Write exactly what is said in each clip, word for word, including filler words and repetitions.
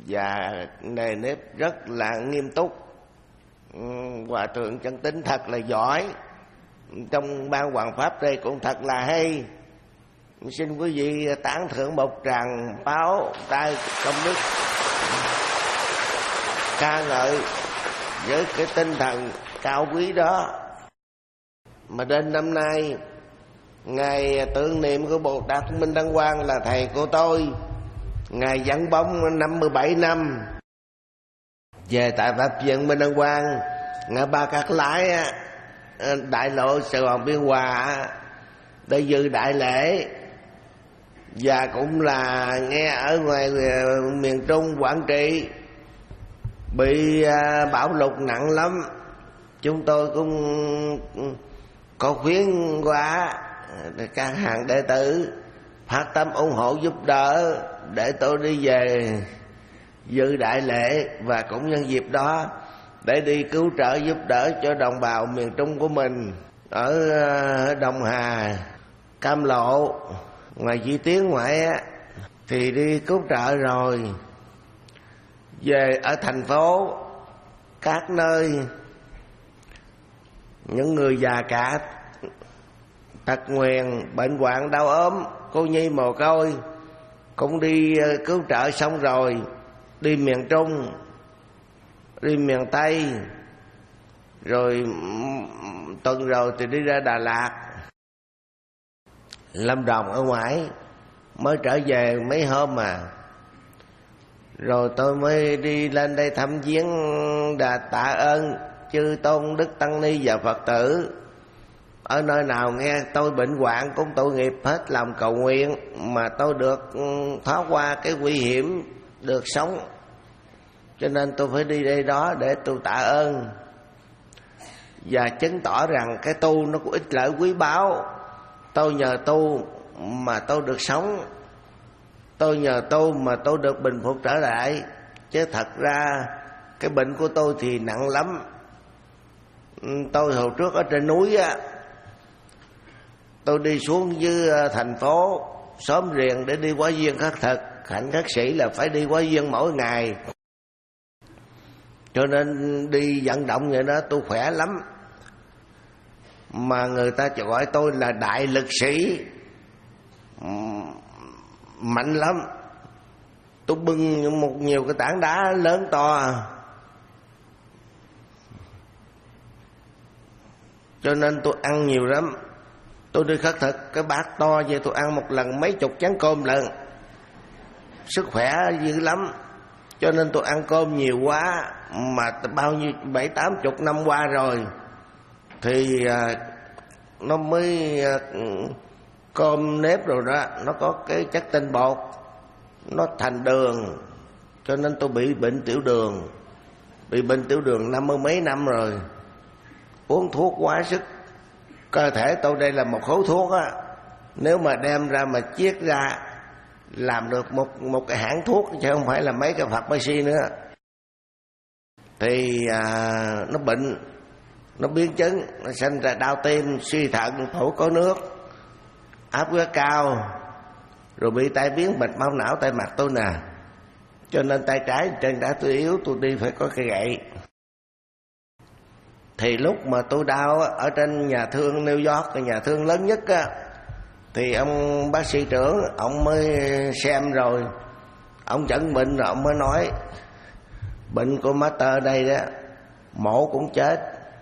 và nề nếp rất là nghiêm túc. Hòa thượng Chân Tính thật là giỏi, trong ban hoàng pháp đây cũng thật là hay. Xin quý vị tán thưởng một tràng pháo tay công đức, ca ngợi với cái tinh thần cao quý đó. Mà đến năm nay, ngày tưởng niệm của Bồ Tát Minh Đăng Quang là thầy của tôi, ngài dẫn bóng năm mươi bảy năm về tại Pháp viện Minh Đăng Quang, ngã Ba Cát Lái, đại lộ Sài Gòn Biên Hòa để dự đại lễ. Và cũng là nghe ở ngoài miền Trung Quảng Trị bị bão lụt nặng lắm, chúng tôi cũng có khuyến qua các hàng đệ tử phát tâm ủng hộ giúp đỡ để tôi đi về dự đại lễ, và cũng nhân dịp đó để đi cứu trợ giúp đỡ cho đồng bào miền Trung của mình ở Đông Hà, Cam Lộ, ngoài Chi Tiến ngoại á, thì đi cứu trợ rồi. Về ở thành phố các nơi, những người già cả, tật nguyền, bệnh hoạn, đau ốm, cô nhi mồ côi cũng đi cứu trợ xong rồi, đi miền Trung, đi miền Tây, rồi tuần rồi thì đi ra Đà Lạt, Lâm Đồng ở ngoài, mới trở về mấy hôm mà. Rồi tôi mới đi lên đây thăm viếng đà tạ ơn chư tôn đức tăng ni và Phật tử. Ở nơi nào nghe tôi bệnh hoạn cũng tội nghiệp hết lòng cầu nguyện, mà tôi được thoát qua cái nguy hiểm, được sống. Cho nên tôi phải đi đây đó để tôi tạ ơn và chứng tỏ rằng cái tu nó có ích lợi quý báu. Tôi nhờ tu mà tôi được sống, tôi nhờ tu mà tôi được bình phục trở lại. Chứ thật ra cái bệnh của tôi thì nặng lắm. Tôi hồi trước ở trên núi á, tôi đi xuống dưới thành phố xóm riền để đi hóa duyên khắc thực. Hạnh khắc sĩ là phải đi hóa duyên mỗi ngày, cho nên đi vận động vậy đó tôi khỏe lắm. Mà người ta gọi tôi là đại lực sĩ, mạnh lắm. Tôi bưng một nhiều cái tảng đá lớn to, cho nên tôi ăn nhiều lắm. Tôi đi khất thực cái bát to vậy tôi ăn một lần mấy chục chén cơm lận, sức khỏe dữ lắm. Cho nên tôi ăn cơm nhiều quá, mà bao nhiêu bảy tám chục năm qua rồi thì à, nó mới à, cơm nếp rồi đó, nó có cái chất tinh bột, nó thành đường. Cho nên tôi bị bệnh tiểu đường, bị bệnh tiểu đường năm mươi mấy năm rồi, uống thuốc quá sức. Cơ thể tôi đây là một khối thuốc á, nếu mà đem ra mà chiết ra làm được một một cái hãng thuốc, chứ không phải là mấy cái Phật Bác Sĩ nữa. Thì à, nó bệnh, nó biến chứng, nó sinh ra đau tim, suy thận, phổi có nước, áp huyết cao, rồi bị tai biến mạch máu não, tai mặt tôi nè. Cho nên tay trái trên đã tôi yếu, tôi đi phải có cây gậy. Thì lúc mà tôi đau ở trên nhà thương New York, cái nhà thương lớn nhất á, thì ông bác sĩ trưởng ông mới xem rồi, ông chẩn bệnh rồi ông mới nói bệnh của Master đây đó, mổ cũng chết,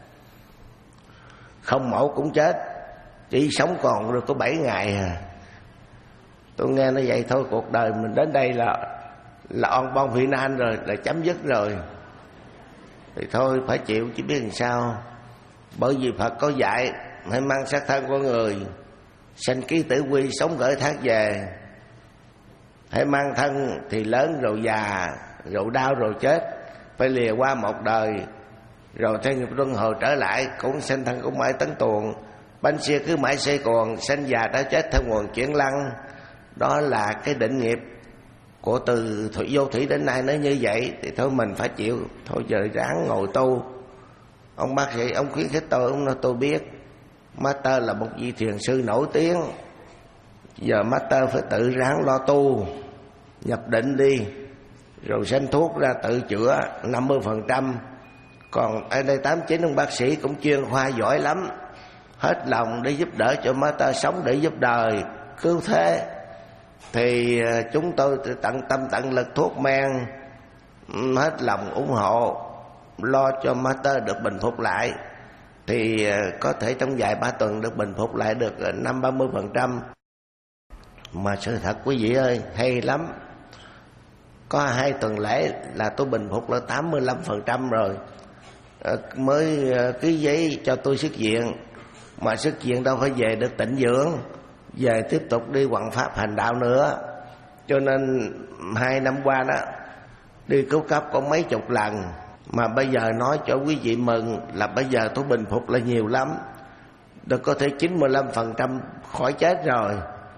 không mổ cũng chết, chỉ sống còn được có bảy ngày à. Tôi nghe nó vậy thôi, cuộc đời mình đến đây là là on bon phi nan rồi, là chấm dứt rồi. Thì thôi phải chịu chứ biết làm sao. Bởi vì Phật có dạy hãy mang xác thân của người, sanh ký tử quy, sống gửi thác về. Hãy mang thân thì lớn rồi già, rồi đau rồi chết, phải lìa qua một đời, rồi theo nghiệp luân hồi trở lại, cũng sanh thân cũng mãi tấn tuồng. Bánh xe cứ mãi xây còn, sanh già đã chết theo nguồn chuyển lăng. Đó là cái định nghiệp của từ thủy vô thủy đến nay nó như vậy. Thì thôi mình phải chịu. Thôi giờ ráng ngồi tu. Ông bác sĩ ông khuyến khích tôi, ông nói tôi biết Master là một vị thiền sư nổi tiếng, giờ Master phải tự ráng lo tu, nhập định đi, rồi xin thuốc ra tự chữa năm mươi phần trăm. Còn ở đây tám chín ông bác sĩ cũng chuyên khoa giỏi lắm, hết lòng để giúp đỡ cho má ta sống để giúp đời cứu thế. Thì chúng tôi tận tâm tận lực thuốc men, hết lòng ủng hộ, lo cho má ta được bình phục lại. Thì có thể trong vài ba tuần được bình phục lại được năm ba mươi phần trăm. Mà sự thật quý vị ơi, hay lắm. Có hai tuần lễ là tôi bình phục là tám mươi lăm phần trăm rồi. Mới ký giấy cho tôi xuất viện. Mà xuất viện đâu phải về được tịnh dưỡng, về tiếp tục đi hoằng pháp hành đạo nữa. Cho nên hai năm qua đó đi cứu cấp có mấy chục lần. Mà bây giờ nói cho quý vị mừng là bây giờ tôi bình phục là nhiều lắm. Được có thể chín mươi lăm phần trăm khỏi chết rồi.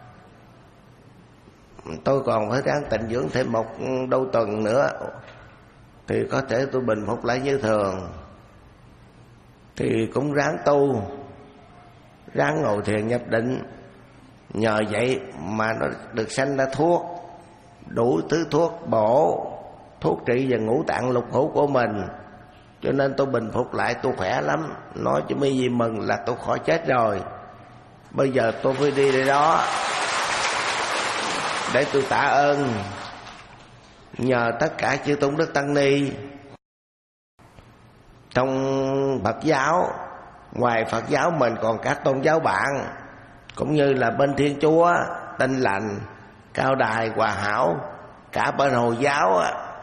Tôi còn phải ráng tịnh dưỡng thêm một đôi tuần nữa thì có thể tôi bình phục lại như thường. Thì cũng ráng tu, ráng ngồi thiền nhập định. Nhờ vậy mà nó được sanh ra thuốc, đủ thứ thuốc bổ, thuốc trị về ngũ tạng lục phủ của mình. Cho nên tôi bình phục lại, tôi khỏe lắm. Nói cho mấy vị mừng là tôi khỏi chết rồi. Bây giờ tôi phải đi đây đó để tôi tạ ơn nhờ tất cả chư tôn đức tăng ni. Trong Phật giáo, ngoài Phật giáo mình còn các tôn giáo bạn, cũng như là bên Thiên Chúa, Tin Lành, Cao Đài, Hòa Hảo, cả bên Hồi giáo,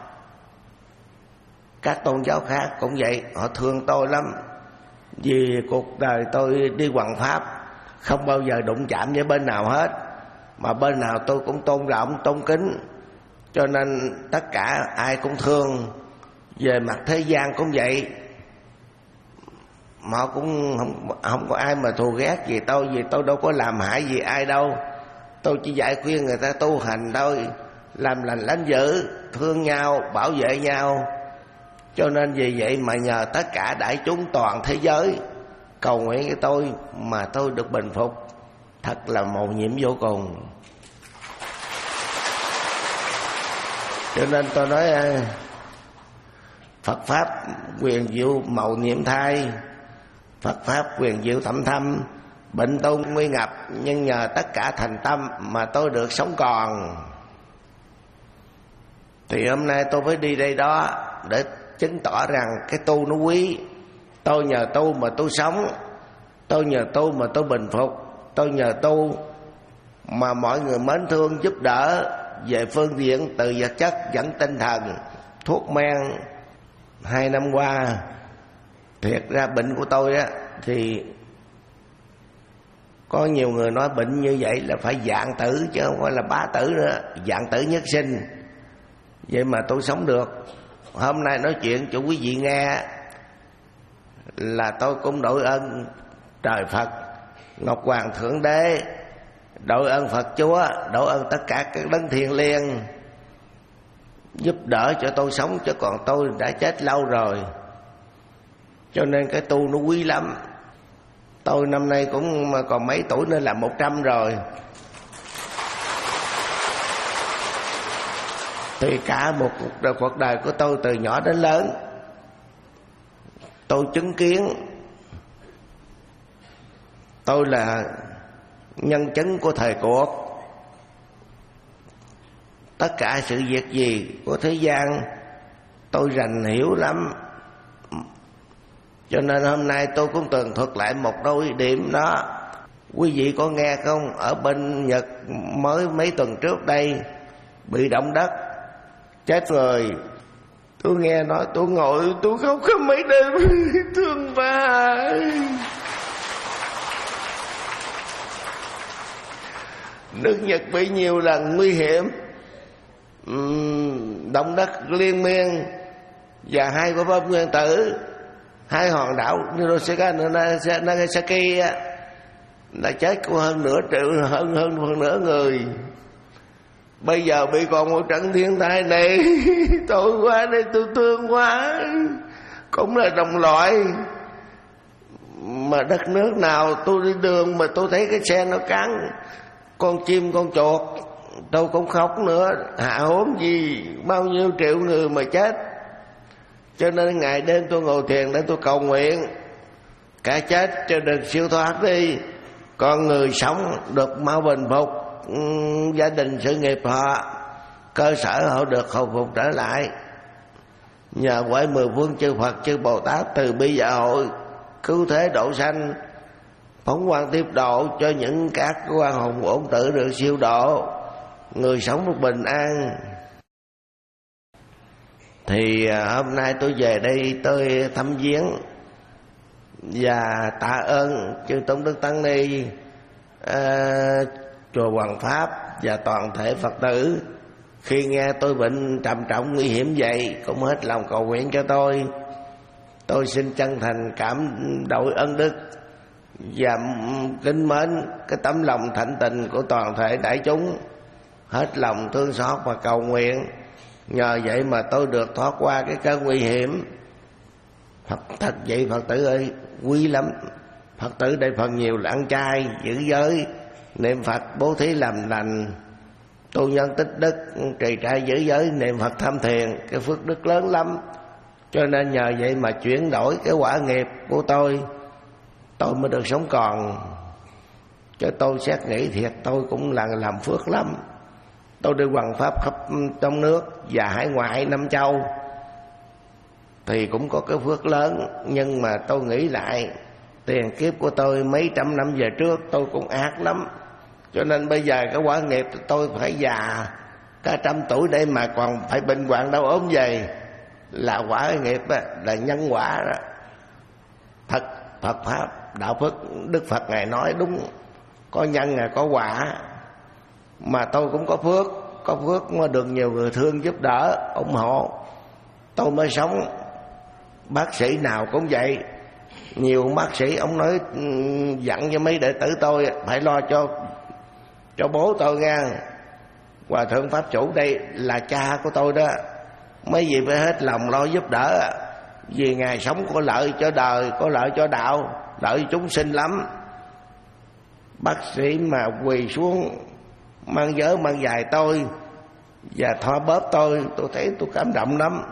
các tôn giáo khác cũng vậy. Họ thương tôi lắm, vì cuộc đời tôi đi hoằng pháp không bao giờ đụng chạm với bên nào hết, mà bên nào tôi cũng tôn trọng, tôn kính. Cho nên tất cả ai cũng thương. Về mặt thế gian cũng vậy, mà họ cũng không, không có ai mà thù ghét gì tôi, vì tôi đâu có làm hại gì ai đâu. Tôi chỉ dạy khuyên người ta tu hành thôi, làm lành lánh dữ, thương nhau, bảo vệ nhau. Cho nên vì vậy mà nhờ tất cả đại chúng toàn thế giới cầu nguyện với tôi mà tôi được bình phục, thật là mầu nhiệm vô cùng. Cho nên tôi nói Phật Pháp quyền diệu mầu nhiệm thai, Phật Pháp quyền diệu thâm thâm, bệnh tôi nguy ngập, nhưng nhờ tất cả thành tâm mà tôi được sống còn. Thì hôm nay tôi phải đi đây đó để chứng tỏ rằng cái tu nó quý. Tôi nhờ tu mà tôi sống, tôi nhờ tu mà tôi bình phục, tôi nhờ tu mà mọi người mến thương giúp đỡ về phương diện từ vật chất dẫn tinh thần, thuốc men. Hai năm qua thiệt ra bệnh của tôi á, thì có nhiều người nói bệnh như vậy là phải vạn tử chứ không phải là bá tử nữa, vạn tử nhất sinh. Vậy mà tôi sống được. Hôm nay nói chuyện cho quý vị nghe là tôi cũng đội ơn trời Phật, Ngọc Hoàng Thượng Đế, đội ơn Phật Chúa, đội ơn tất cả các đấng thiêng liêng giúp đỡ cho tôi sống, chứ còn tôi đã chết lâu rồi. Cho nên cái tu nó quý lắm. Tôi năm nay cũng còn mấy tuổi nữa là một trăm rồi. Thì cả một cuộc đời của tôi từ nhỏ đến lớn, tôi chứng kiến, tôi là nhân chứng của thời cuộc. Tất cả sự việc gì của thế gian tôi rành hiểu lắm. Cho nên hôm nay tôi cũng tường thuật lại một đôi điểm đó. Quý vị có nghe không? Ở bên Nhật mới mấy tuần trước đây bị động đất, chết rồi. Tôi nghe nói, tôi ngồi tôi khóc có mấy đêm. Thương ba. Nước Nhật bị nhiều lần nguy hiểm, động đất liên miên, và hai quả bom nguyên tử, hai hòn đảo Hiroshima Nagasaki là chết của hơn nửa triệu, hơn hơn hơn nửa người. Bây giờ bị còn một trận thiên tai này. Tôi qua đây tôi thương quá. Cũng là đồng loại, mà đất nước nào tôi đi đường mà tôi thấy cái xe nó cắn con chim con chuột tôi cũng khóc nữa. Hạ hốn gì bao nhiêu triệu người mà chết. Cho nên ngày đêm tôi ngồi thiền để tôi cầu nguyện cả chết cho được siêu thoát đi, con người sống được mau bình phục, gia đình sự nghiệp họ, cơ sở họ được hồi phục trở lại. Nhờ quay mười phương chư Phật chư Bồ Tát từ bi dạ hội, cứu thế độ sanh, phóng quang tiếp độ cho những các quan hùng ổn tử được siêu độ, người sống được bình an. Thì hôm nay tôi về đây tôi thăm viếng và tạ ơn chư Tôn Đức Tăng Ni, uh, chùa Hoàng Pháp và toàn thể Phật tử. Khi nghe tôi bệnh trầm trọng nguy hiểm vậy cũng hết lòng cầu nguyện cho tôi. Tôi xin chân thành cảm đội ân đức và kính mến cái tấm lòng thạnh tình của toàn thể đại chúng, hết lòng thương xót và cầu nguyện. Nhờ vậy mà tôi được thoát qua cái cơn nguy hiểm. Phật thật vậy Phật tử ơi, quý lắm. Phật tử đây phần nhiều là ăn chay, giữ giới, niệm Phật, bố thí làm lành, tu nhân tích đức, trì trai giữ giới, niệm Phật tham thiền, cái phước đức lớn lắm. Cho nên nhờ vậy mà chuyển đổi cái quả nghiệp của tôi, tôi mới được sống còn. Chứ tôi xét nghĩ thiệt tôi cũng là làm phước lắm. Tôi đi hoằng pháp khắp trong nước và hải ngoại năm châu thì cũng có cái phước lớn. Nhưng mà tôi nghĩ lại tiền kiếp của tôi mấy trăm năm về trước tôi cũng ác lắm. Cho nên bây giờ cái quả nghiệp tôi phải già cả trăm tuổi đây mà còn phải bệnh hoạn đau ốm về, là quả nghiệp đó, là nhân quả đó. Thật Phật Pháp đạo Phật Đức Phật Ngài nói đúng, có nhân là có quả. Mà tôi cũng có phước, có phước mà được nhiều người thương giúp đỡ ủng hộ tôi mới sống. Bác sĩ nào cũng vậy, nhiều bác sĩ ông nói dặn cho mấy đệ tử tôi phải lo cho cho bố tôi nha. Hòa thượng Pháp Chủ đây là cha của tôi đó, mấy gì phải hết lòng lo giúp đỡ, vì Ngài sống có lợi cho đời, có lợi cho đạo, lợi cho chúng sinh lắm. Bác sĩ mà quỳ xuống mang vớ mang dài tôi và thoa bóp tôi, tôi thấy tôi cảm động lắm.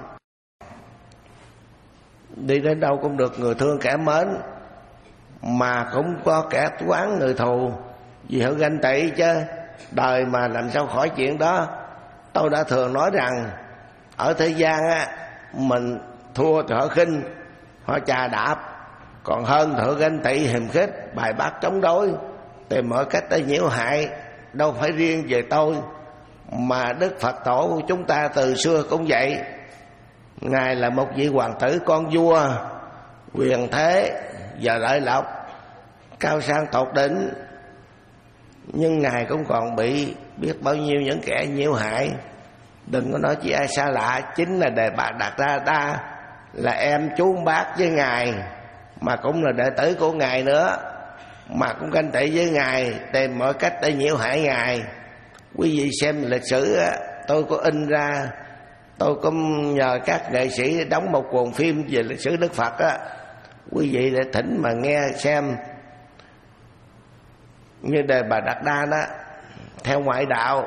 Đi đến đâu cũng được người thương kẻ mến, mà cũng có kẻ oán người thù, vì họ ganh tị chứ. Đời mà làm sao khỏi chuyện đó. Tôi đã thường nói rằng ở thế gian á, mình thua thì họ khinh, họ chà đạp, còn hơn thì họ ganh tị hiềm khích, bài bác chống đối, tìm mọi cách để nhiễu hại. Đâu phải riêng về tôi, mà Đức Phật tổ của chúng ta từ xưa cũng vậy. Ngài là một vị hoàng tử con vua, quyền thế và lợi lộc, cao sang tột đỉnh. Nhưng Ngài cũng còn bị biết bao nhiêu những kẻ nhiễu hại. Đừng có nói chỉ ai xa lạ, chính là Đề Bà Đạt Đa ta, là em chú bác với Ngài, mà cũng là đệ tử của Ngài nữa, mà cũng ganh tị với Ngài, tìm mọi cách để nhiễu hại Ngài. Quý vị xem lịch sử á, tôi có in ra, tôi có nhờ các nghệ sĩ đóng một cuộn phim về lịch sử Đức Phật á, quý vị để thỉnh mà nghe xem. Như Đề Bà Đạt Đa đó, theo ngoại đạo,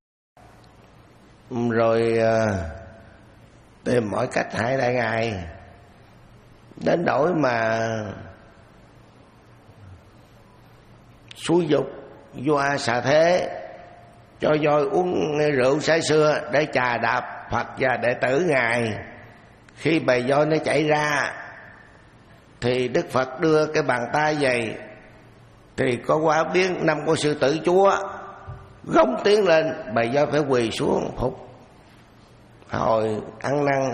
rồi uh, tìm mọi cách hại lại Ngài, đến nỗi mà xúi dục vua xà thế cho voi uống rượu say sưa để chà đạp Phật và đệ tử Ngài. Khi bầy voi nó chạy ra thì Đức Phật đưa cái bàn tay về, thì có quá biến năm con sư tử chúa gống tiếng lên, bầy voi phải quỳ xuống phục hồi ăn năn.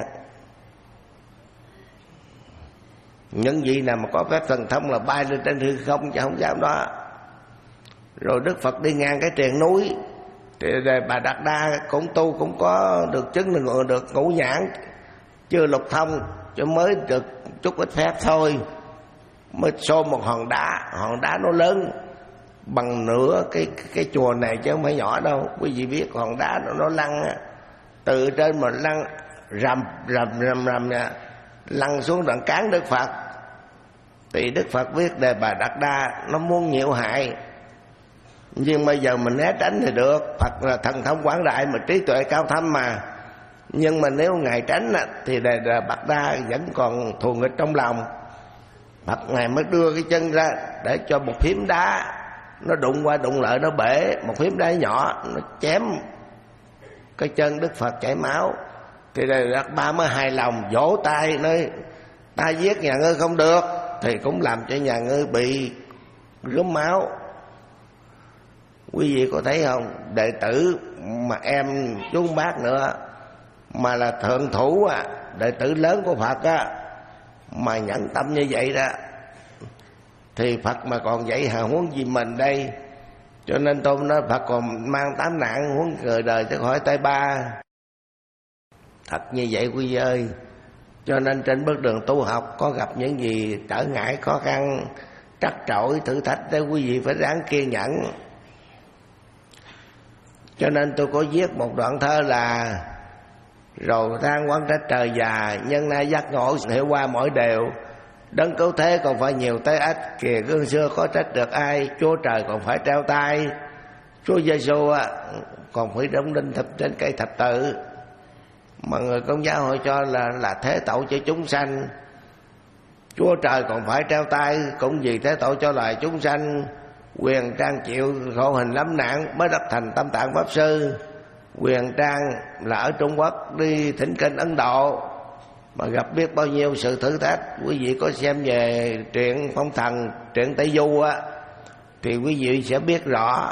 Những vị nào mà có phép thần thông là bay lên trên hư không chứ không dám đó. Rồi Đức Phật đi ngang cái triền núi thì Đề Bà Đạt Đa cũng tu, cũng có được chứng được, được ngũ nhãn, chưa lục thông, cho mới được chút ít phép thôi, mới xô một hòn đá. Hòn đá nó lớn bằng nửa cái cái chùa này chứ không phải nhỏ đâu. Quý vị biết hòn đá nó, nó lăn từ trên mà lăn rầm rầm rầm rầm nha, lăn xuống đoạn cán Đức Phật. Thì Đức Phật biết Đề Bà Đạt Đa nó muốn nhiễu hại, Nhưng bây giờ mình né tránh thì được. Phật là thần thông quảng đại mà trí tuệ cao thâm mà. Nhưng mà nếu Ngài tránh thì đề Bạc Đa vẫn còn thù nghịch trong lòng. Phật Ngài mới đưa cái chân ra để cho một phiến đá nó đụng qua đụng lại nó bể. Một phiến đá nhỏ nó chém cái chân Đức Phật chảy máu. Thì đề Bạc Đa mới hài lòng vỗ tay nói ta giết nhà ngươi không được thì cũng làm cho nhà ngươi bị rớm máu. Quý vị có thấy không? Đệ tử mà em chú bác nữa mà là thượng thủ à, đệ tử lớn của Phật á, mà nhận tâm như vậy đó thì Phật mà còn vậy hà huống gì mình đây. Cho nên tôi nói Phật còn mang tám nạn huống người đời chứ khỏi tay ba. Thật như vậy quý vị ơi. Cho nên trên bước đường tu học có gặp những gì trở ngại khó khăn trắc trội thử thách để quý vị phải ráng kiên nhẫn. Cho nên tôi có viết một đoạn thơ là rồi than quán trách trời già, nhân nay giác ngộ hiểu qua mỗi đều. Đấng cứu thế còn phải nhiều tới ách, kìa gương xưa có trách được ai. Chúa trời còn phải treo tay, Chúa Giêsu còn phải đóng đinh thập trên cây thập tự. Mà người Công giáo họ cho là là thế tội cho chúng sanh. Chúa trời còn phải treo tay cũng vì thế tội cho loài chúng sanh. Quyền Trang chịu khổ hình lắm nạn mới đắc thành Tam Tạng Pháp Sư. Quyền Trang là ở Trung Quốc đi thỉnh kinh Ấn Độ mà gặp biết bao nhiêu sự thử thách. Quý vị có xem về truyện Phong Thần, truyện Tây Du á, thì quý vị sẽ biết rõ.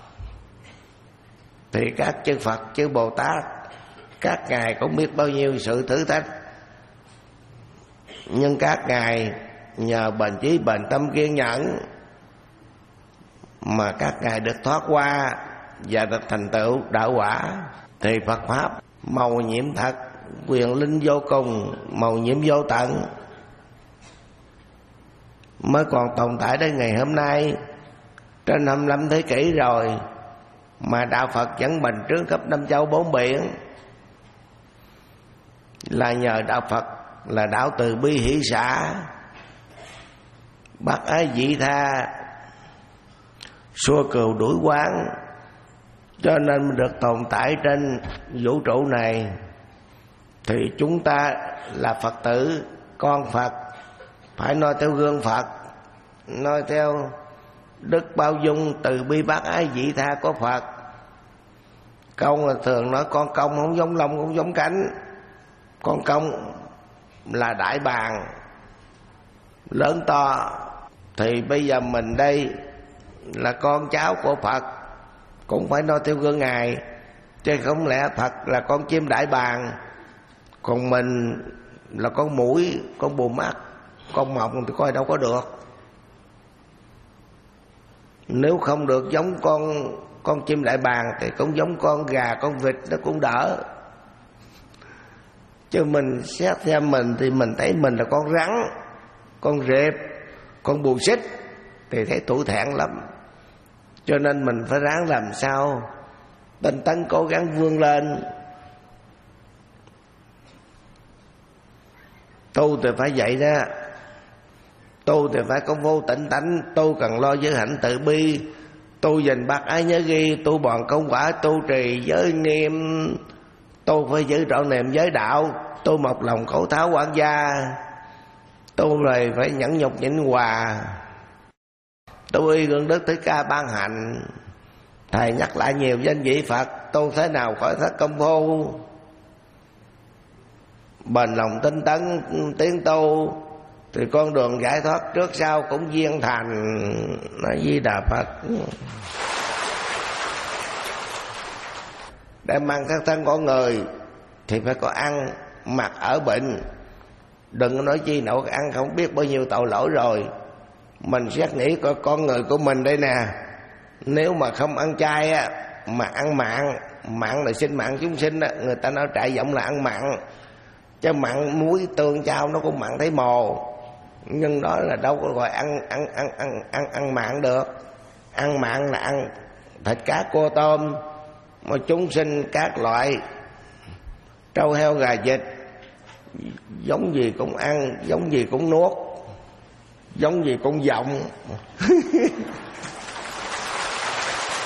Thì các chư Phật, chư Bồ Tát, các ngài cũng biết bao nhiêu sự thử thách. Nhưng các ngài nhờ bền chí bền tâm kiên nhẫn mà các ngài được thoát qua và được thành tựu đạo quả. Thì Phật Pháp màu nhiệm thật, quyền linh vô cùng, màu nhiệm vô tận, mới còn tồn tại đến ngày hôm nay. Trên hai mươi lăm thế kỷ rồi mà đạo Phật vẫn bành trướng khắp năm châu bốn biển, là nhờ đạo Phật là đạo từ bi hỷ xả, bác ái vị tha, xua cừu đuổi quán. Cho nên mình được tồn tại trên vũ trụ này. Thì chúng ta là Phật tử, con Phật, phải noi theo gương Phật, noi theo đức bao dung từ bi bác ái vị tha của Phật. Công là thường nói con công không giống lông không giống cánh. Con công là đại bàng lớn to. Thì bây giờ mình đây là con cháu của Phật, cũng phải noi theo gương Ngài. Chứ không lẽ Phật là con chim đại bàng, còn mình là con mũi, con bù mắt, con mọc thì coi đâu có được. Nếu không được giống con con chim đại bàng thì cũng giống con gà, con vịt nó cũng đỡ. Chứ mình xét xem mình thì mình thấy mình là con rắn, con rệp, con bù xích thì thấy tủi thẹn lắm. Cho nên mình phải ráng làm sao tinh tấn cố gắng vươn lên. Tu thì phải vậy đó. Tu thì phải có vô tịnh tánh. Tu cần lo giới hạnh từ bi. Tu dình bác ái nhớ ghi. Tu bọn công quả. Tu trì giới nghiêm. Tu phải giữ trọn niệm giới đạo. Tu một lòng khẩu tháo quản gia. Tu rồi phải nhẫn nhục nhịn hòa. Tu y gương đức Thích Ca ban hạnh. Thầy nhắc lại nhiều danh vị Phật. Tu thế nào khỏi thất công phu. Bền lòng tinh tấn tiến tu thì con đường giải thoát trước sau cũng viên thành. Nói Di Đà Phật. Để mang các thân con người thì phải có ăn mặc ở bệnh. Đừng có nói chi nậu ăn không biết bao nhiêu tội lỗi rồi. Mình xét nghĩ coi con người của mình đây nè. Nếu mà không ăn chay á, mà ăn mặn, mặn là sinh mạng chúng sinh á, người ta nói trại giọng là ăn mặn. Chứ mặn muối tương chao nó cũng mặn thấy mồ. Nhưng đó là đâu có gọi ăn ăn ăn ăn ăn ăn mặn được. Ăn mặn là ăn thịt cá cua tôm, mà chúng sinh các loại trâu heo gà vịt, giống gì cũng ăn, giống gì cũng nuốt, giống gì cũng vọng.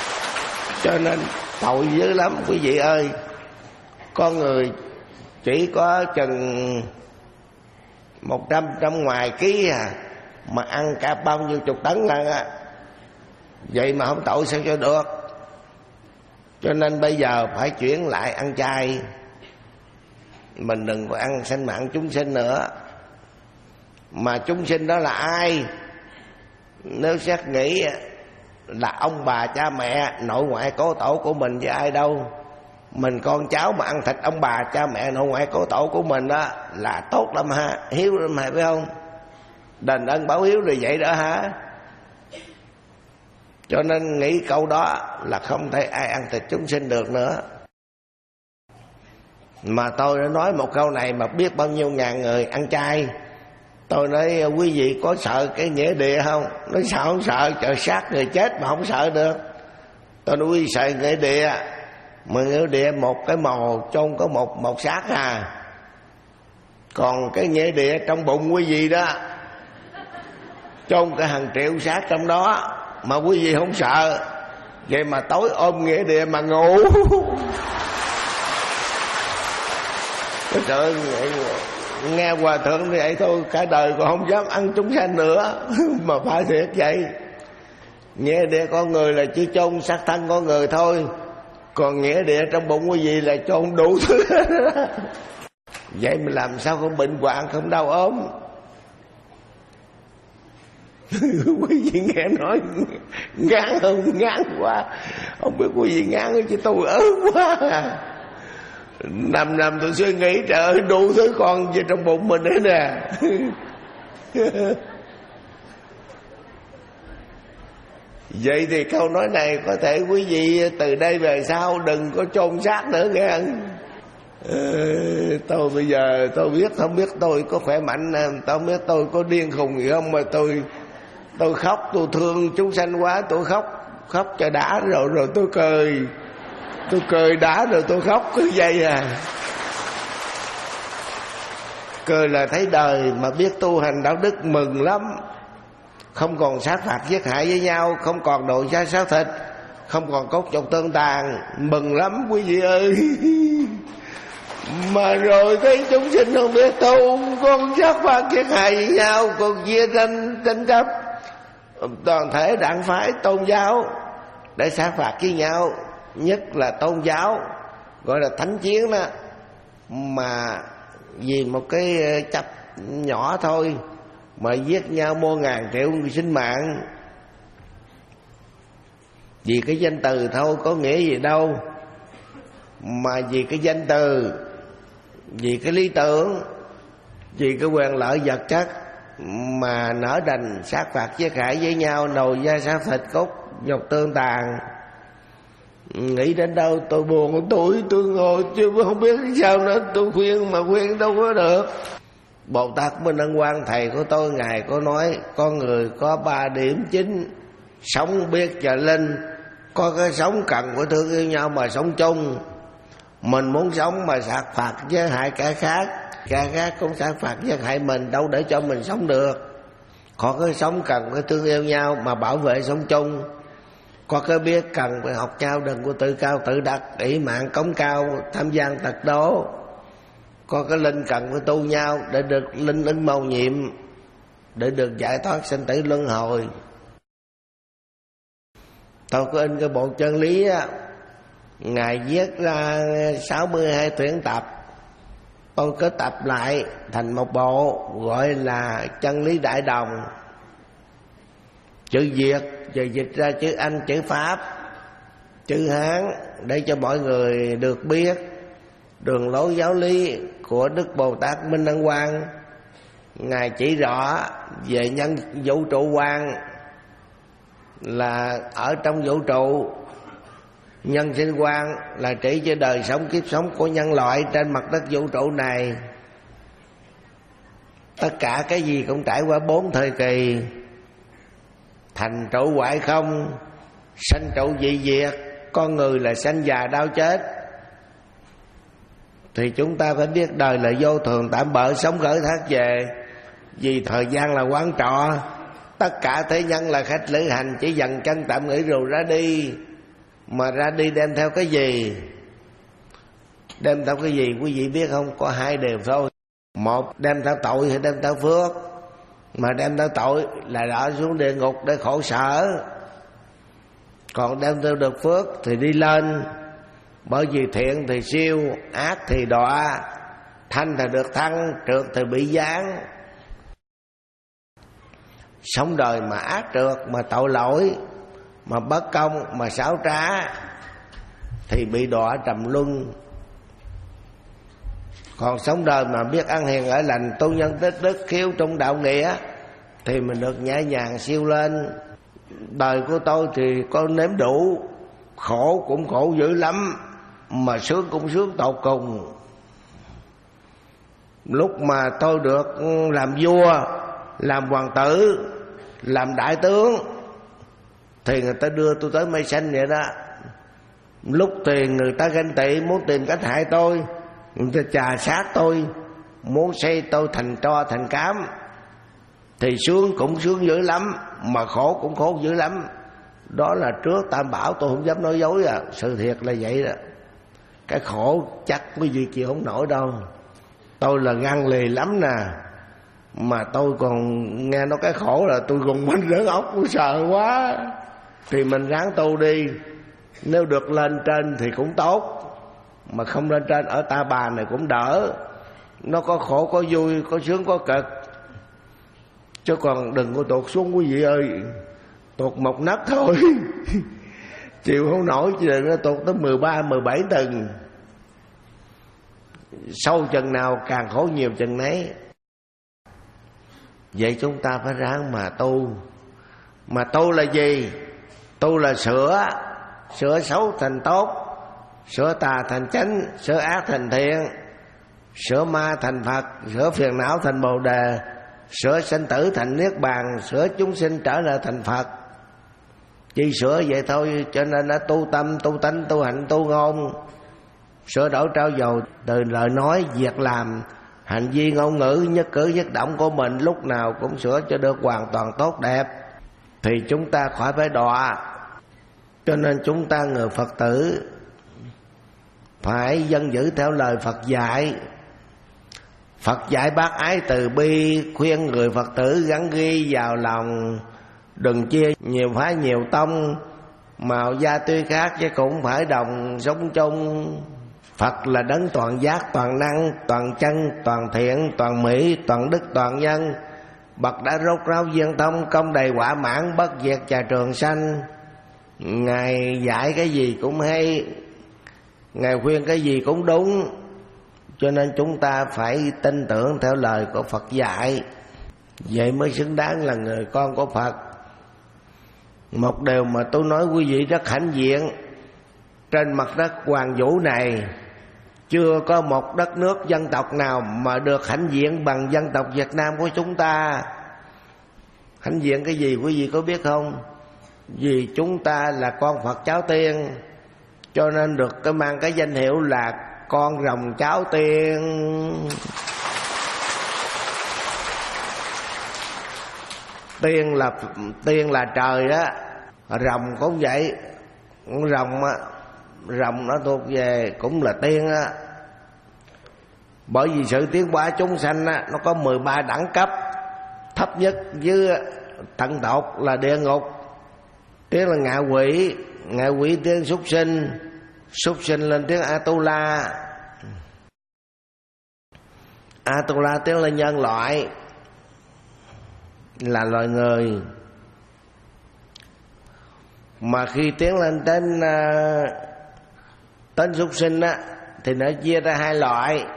Cho nên tội dữ lắm quý vị ơi. Con người chỉ có chừng một trăm trăm ngoài ký à, mà ăn cả bao nhiêu chục tấn ăn á, vậy mà không tội sao cho được. Cho nên bây giờ phải chuyển lại ăn chay. Mình đừng có ăn sanh mạng chúng sinh nữa. Mà chúng sinh đó là ai? Nếu xét nghĩ là ông bà cha mẹ nội ngoại cố tổ của mình chứ ai đâu. Mình con cháu mà ăn thịt ông bà cha mẹ nội ngoại cố tổ của mình đó là tốt lắm ha, hiếu lắm hả, phải không? Đền ơn báo hiếu rồi vậy đó hả? Cho nên nghĩ câu đó là không thể ai ăn thịt chúng sinh được nữa. Mà tôi đã nói một câu này mà biết bao nhiêu ngàn người ăn chay. Tôi nói quý vị có sợ cái nghĩa địa không? Nói sợ không sợ, trời sát người chết mà không sợ được. Tôi nói quý vị sợ nghĩa địa, mà nghĩa địa một cái mồ chôn có một một xác à. Còn cái nghĩa địa trong bụng quý vị đó chôn cả hàng triệu xác trong đó mà quý vị không sợ. Vậy mà tối ôm nghĩa địa mà ngủ. Trời ơi, nghe hòa thượng như vậy thôi cả đời còn không dám ăn chúng sanh nữa. Mà phải thiệt vậy. Nghĩa địa con người là chỉ chôn xác thân con người thôi, còn nghĩa địa trong bụng quý vị là chôn đủ thứ. Vậy mà làm sao không bệnh hoạn, không đau ốm. Quý vị nghe nói ngán không? Ngán quá. Không biết quý vị ngán chứ tôi ớn quá. Năm năm tôi suy nghĩ trời ơi đủ thứ con về trong bụng mình đấy nè. Vậy thì câu nói này có thể quý vị từ đây về sau đừng có chôn xác nữa nghe. Tôi bây giờ tôi biết không biết tôi có khỏe mạnh, tôi không biết tôi có điên khùng gì không, mà tôi tôi khóc, tôi thương chúng sanh quá, tôi khóc khóc cho đã rồi rồi tôi cười, tôi cười đã rồi tôi khóc cứ vậy à. Cười là thấy đời mà biết tu hành đạo đức mừng lắm. Không còn sát phạt giết hại với nhau, không còn đội giá xác thịt, không còn cốt nhục tương tàn, mừng lắm quý vị ơi. Mà rồi thấy chúng sinh không biết tu, con sát phạt giết hại với nhau, còn chia tranh tranh chấp toàn thể đảng phái tôn giáo để sát phạt với nhau, nhất là tôn giáo gọi là thánh chiến đó, mà vì một cái chấp nhỏ thôi mà giết nhau mua ngàn triệu sinh mạng. Vì cái danh từ thôi có nghĩa gì đâu, mà vì cái danh từ, vì cái lý tưởng, vì cái quyền lợi vật chất mà nở đành sát phạt giết hại với nhau, nồi da xác thịt cốt nhục tương tàn. Nghĩ đến đâu tôi buồn, tôi tôi ngồi chứ không biết sao nữa, tôi khuyên mà khuyên đâu có được. Bồ Tát Minh Ân Quang thầy của tôi ngài có nói con người có ba điểm chính: sống, biết và linh. Có cái sống cần phải thương yêu nhau mà sống chung. Mình muốn sống mà sát phạt với hại kẻ khác, kẻ khác cũng sát phạt với hại mình, đâu để cho mình sống được. Có cái sống cần phải thương yêu nhau mà bảo vệ sống chung. Có cái biết cần phải học nhau, đừng có tự cao tự đắc, ỷ mạng cống cao, tham gian tật đố. Có cái linh cần phải tu nhau để được linh ứng mầu nhiệm, để được giải thoát sinh tử luân hồi. Tôi có in cái bộ chân lý á, ngài viết ra sáu mươi hai tuyển tập, tôi có tập lại thành một bộ gọi là chân lý đại đồng. Chữ Việt rồi dịch ra chữ Anh, chữ Pháp, chữ Hán để cho mọi người được biết đường lối giáo lý của Đức Bồ Tát Minh Ân Quang. Ngài chỉ rõ về nhân vũ trụ quan là ở trong vũ trụ, nhân sinh quan là chỉ cho đời sống kiếp sống của nhân loại trên mặt đất vũ trụ này. Tất cả cái gì cũng trải qua bốn thời kỳ: thành trụ hoại không, sanh trụ dị diệt, con người là sanh già đau chết. Thì chúng ta phải biết đời là vô thường tạm bợ, sống khởi thác về. Vì thời gian là quán trọ, tất cả thế nhân là khách lữ hành, chỉ dần chân tạm nghỉ rồi ra đi. Mà ra đi đem theo cái gì? Đem theo cái gì quý vị biết không? Có hai điều thôi. Một, đem theo tội hay đem theo phước. Mà đem theo tội là đọa xuống địa ngục để khổ sở. Còn đem theo được phước thì đi lên. Bởi vì thiện thì siêu, ác thì đọa. Thanh thì được thăng, trượt thì bị giáng. Sống đời mà ác trượt, mà tội lỗi, mà bất công, mà xảo trá thì bị đọa trầm luân. Còn sống đời mà biết ăn hiền ở lành, tu nhân tích đức, khiếu trung đạo nghĩa thì mình được nhẹ nhàng siêu lên. Đời của tôi thì có nếm đủ, khổ cũng khổ dữ lắm, mà sướng cũng sướng tột cùng. Lúc mà tôi được làm vua, làm hoàng tử, làm đại tướng thì người ta đưa tôi tới mây xanh vậy đó. Lúc thì người ta ganh tị muốn tìm cách hại tôi, người ta chà sát tôi, muốn xây tôi thành tro thành cám. Thì sướng cũng sướng dữ lắm, mà khổ cũng khổ dữ lắm. Đó là trước Tam Bảo, tôi không dám nói dối à. Sự thiệt là vậy đó. Cái khổ chắc quý vị chịu không nổi đâu. Tôi là gan lì lắm nè, mà tôi còn nghe nói cái khổ là tôi gùng mình rỡ ốc, tôi sợ quá. Thì mình ráng tu đi. Nếu được lên trên thì cũng tốt, mà không lên trên ở Ta Bà này cũng đỡ. Nó có khổ có vui, có sướng có cực. Chứ còn đừng có tụt xuống quý vị ơi. Tụt một nấc thôi chịu không nổi, chứ đừng có tụt tới mười ba, mười bảy tầng. Sâu chừng nào càng khổ nhiều chừng nấy. Vậy chúng ta phải ráng mà tu. Mà tu là gì? Tu là sửa. Sửa xấu thành tốt, sửa tà thành chánh, sửa ác thành thiện, sửa ma thành Phật, sửa phiền não thành Bồ Đề, sửa sanh tử thành Niết Bàn, sửa chúng sinh trở lại thành Phật. Chỉ sửa vậy thôi. Cho nên đã tu tâm, tu tánh, tu hạnh, tu ngôn, sửa đổi trau dồi từ lời nói, việc làm, hành vi ngôn ngữ, nhất cử nhất động của mình lúc nào cũng sửa cho được hoàn toàn tốt đẹp, thì chúng ta khỏi phải đọa. Cho nên chúng ta người Phật tử phải dân giữ theo lời Phật dạy. Phật dạy bác ái từ bi, khuyên người Phật tử gắn ghi vào lòng, đừng chia nhiều phái nhiều tông, màu da tuy khác chứ cũng phải đồng sống chung. Phật là đấng toàn giác, toàn năng, toàn chân, toàn thiện, toàn mỹ, toàn đức, toàn nhân. Bậc đã rốt ráo viên thông, công đầy quả mãn, bất diệt trà trường sanh. Ngài dạy cái gì cũng hay, Ngài khuyên cái gì cũng đúng. Cho nên chúng ta phải tin tưởng theo lời của Phật dạy. Vậy mới xứng đáng là người con của Phật. Một điều mà tôi nói quý vị rất hãnh diện, trên mặt đất hoàng vũ này chưa có một đất nước dân tộc nào mà được hãnh diện bằng dân tộc Việt Nam của chúng ta. Hãnh diện cái gì quý vị có biết không? Vì chúng ta là con Phật cháu tiên, cho nên được cái mang cái danh hiệu là con rồng cháu tiên. Tiên là tiên là trời á, rồng cũng vậy. Rồng á, rồng nó thuộc về cũng là tiên á. Bởi vì sự tiến hóa chúng sanh á, nó có mười ba đẳng cấp. Thấp nhất với tận tột là địa ngục, tiếng là ngạ quỷ, ngạ quỷ tiếng súc sinh, súc sinh lên tiếng Atula, Atula tiếng là nhân loại, là loài người. Mà khi tiến lên đến uh, đến súc sinh á, thì nó chia ra hai loại.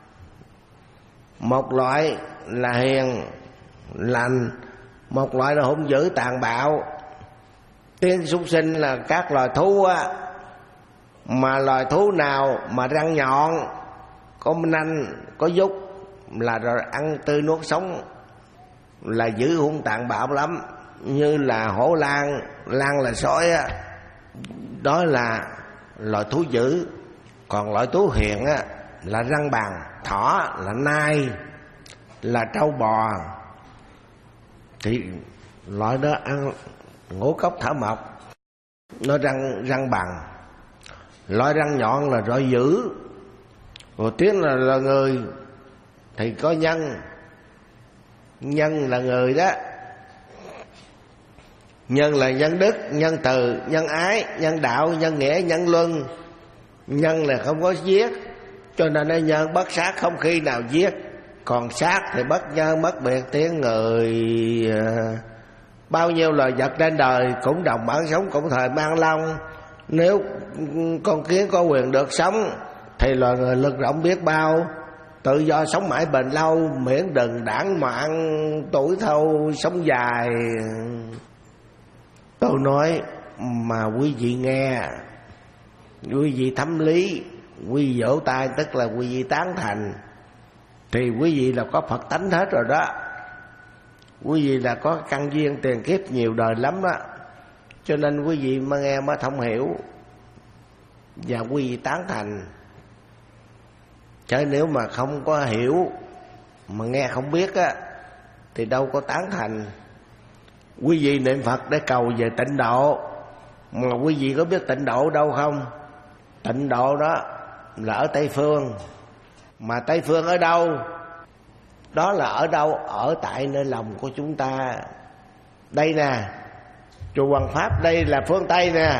Một loại là hiền lành, một loại là hung dữ tàn bạo. Tiếng súc sinh là các loài thú á, mà loài thú nào mà răng nhọn, có nanh, có vút là rồi ăn tươi nuốt sống, là dữ hung tàn bạo lắm. Như là hổ lang, lang là sói á, đó là loài thú dữ. Còn loại thú hiền á là răng bàn, thỏ là nai, là trâu bò. Thì loại đó ăn ngũ cốc thảo mộc. Nói răng răng bằng. Loại răng nhọn là loại dữ. Rồi tiếng là, là người thì có nhân. Nhân là người đó. Nhân là nhân đức, nhân từ, nhân ái, nhân đạo, nhân nghĩa, nhân luân. Nhân là không có giết, cho nên nó nhân bất sát, không khi nào giết. Còn sát thì bất nhân, bất biệt tiếng người. Bao nhiêu loài vật trên đời cũng đồng bản sống, cũng thời mang long. Nếu con kiến có quyền được sống thì loài người lực rộng biết bao, tự do sống mãi bền lâu, miễn đừng đảng mạng tuổi thâu sống dài. Tôi nói mà quý vị nghe, quý vị thấm lý, quý vị vỗ tay tức là quý vị tán thành, thì quý vị là có Phật tánh hết rồi đó. Quý vị là có căn duyên tiền kiếp nhiều đời lắm đó, cho nên quý vị mà nghe mới thông hiểu và quý vị tán thành. Chứ nếu mà không có hiểu mà nghe không biết á thì đâu có tán thành. Quý vị niệm Phật để cầu về tịnh độ, mà quý vị có biết tịnh độ đâu không? Tịnh độ đó là ở Tây Phương. Mà Tây Phương ở đâu? Đó là ở đâu? Ở tại nơi lòng của chúng ta. Đây nè, chùa Hoàng Pháp đây là phương Tây nè,